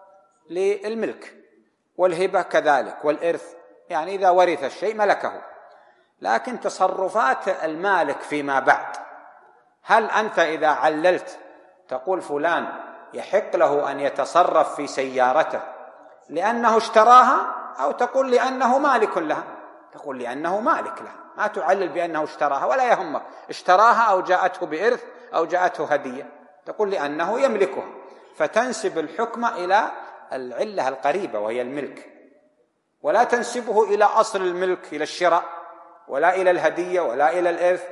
للملك، والهبة كذلك، والإرث يعني إذا ورث الشيء ملكه، لكن تصرفات المالك فيما بعد، هل أنت إذا عللت تقول فلان يحق له أن يتصرف في سيارته لأنه اشتراها، أو تقول لأنه مالك لها؟ تقول لأنه مالك لها، ما تعلل بأنه اشتراها، ولا يهمك اشتراها أو جاءته بإرث أو جاءته هدية، تقول لأنه يملكها، فتنسب الحكم إلى العلة القريبة وهي الملك، ولا تنسبه إلى أصل الملك، إلى الشراء ولا إلى الهدية ولا إلى الإرث.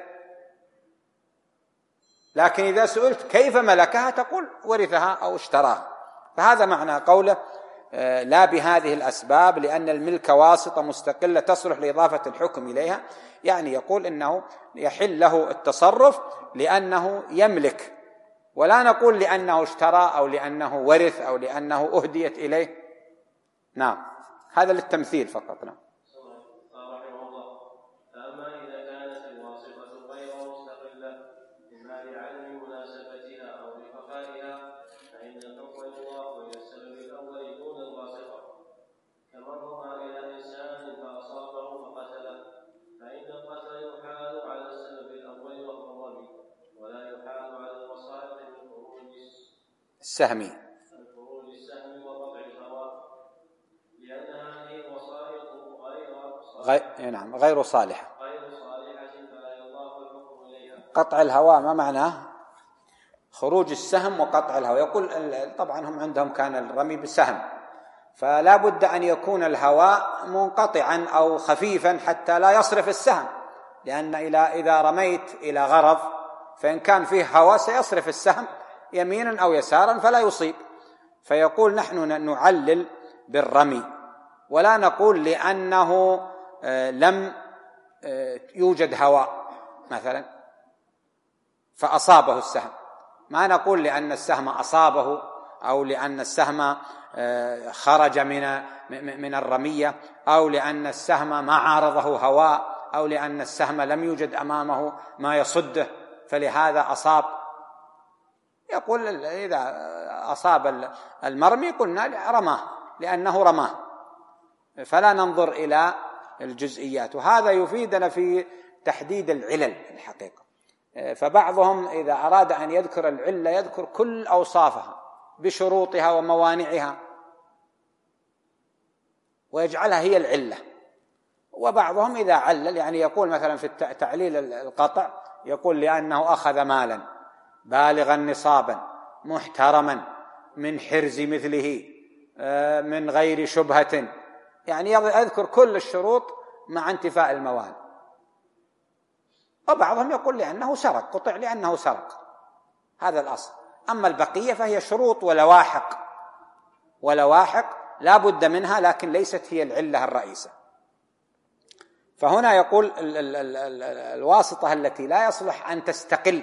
لكن إذا سئلت كيف ملكها تقول ورثها أو اشتراها. فهذا معنى قوله لا بهذه الأسباب، لأن الملك واسطة مستقلة تصلح لإضافة الحكم إليها، يعني يقول إنه يحل له التصرف لأنه يملك، ولا نقول لأنه اشترى أو لأنه ورث أو لأنه أهديت إليه. نعم، هذا للتمثيل فقط. نعم. السهم خروج السهم وقطع الهواء، لأن هذه الوسائط نعم غير صالحة فلا يضاف الحكم إليها. قطع الهواء ما معناه؟ خروج السهم وقطع الهواء. يقول طبعا هم عندهم كان الرمي بالسهم، فلا بد أن يكون الهواء منقطعا أو خفيفا حتى لا يصرف السهم، لأن إذا رميت إلى غرض فإن كان فيه هواء سيصرف السهم يمينا أو يسارا فلا يصيب. فيقول نحن نعلل بالرمي، ولا نقول لأنه لم يوجد هواء مثلا فأصابه السهم، ما نقول لأن السهم أصابه أو لأن السهم خرج من الرمية أو لأن السهم ما عارضه هواء أو لأن السهم لم يوجد أمامه ما يصده فلهذا أصاب. يقول إذا أصاب المرمي قلنا رماه لأنه رماه، فلا ننظر إلى الجزئيات. وهذا يفيدنا في تحديد العلل الحقيقة. فبعضهم إذا أراد أن يذكر العلة يذكر كل أوصافها بشروطها وموانعها ويجعلها هي العلة، وبعضهم إذا علل يعني يقول مثلا في تعليل القطع يقول لأنه أخذ مالا بالغا نصابا محترما من حرز مثله من غير شبهة، يعني يذكر كل الشروط مع انتفاء الموانع. وبعضهم يقول لأنه سرق، قطع لأنه سرق، هذا الأصل. أما البقية فهي شروط ولواحق لا بد منها، لكن ليست هي العلة الرئيسة. فهنا يقول الواسطة التي لا يصلح أن تستقل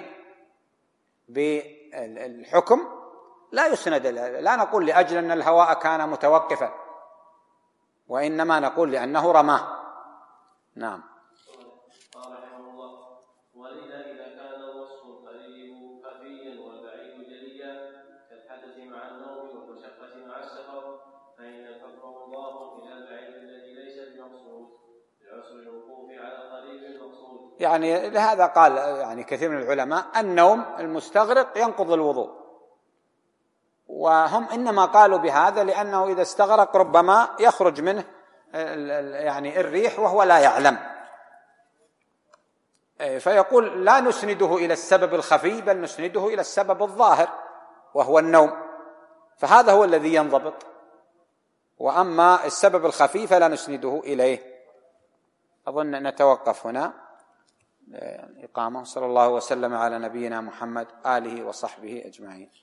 بالحكم لا يسند، لا نقول لأجل أن الهواء كان متوقفا، وإنما نقول لأنه رماه. نعم. قال رحمه الله: ولذا إذا كان الوصف القريب خفيا والبعيد جليا كالحدث مع النوم والمشقة مع السفر، فإن الحكم مضاف إلى البعيد الذي ليس بمقصود لعسر الوقوف على القريب المقصود. يعني لهذا قال يعني كثير من العلماء النوم المستغرق ينقض الوضوء، وهم إنما قالوا بهذا لأنه إذا استغرق ربما يخرج منه يعني الريح وهو لا يعلم، فيقول لا نسنده إلى السبب الخفي بل نسنده إلى السبب الظاهر وهو النوم، فهذا هو الذي ينضبط. وأما السبب الخفي فلا نسنده إليه. أظن نتوقف هنا إقامة. صلى الله وسلم على نبينا محمد آله وصحبه أجمعين.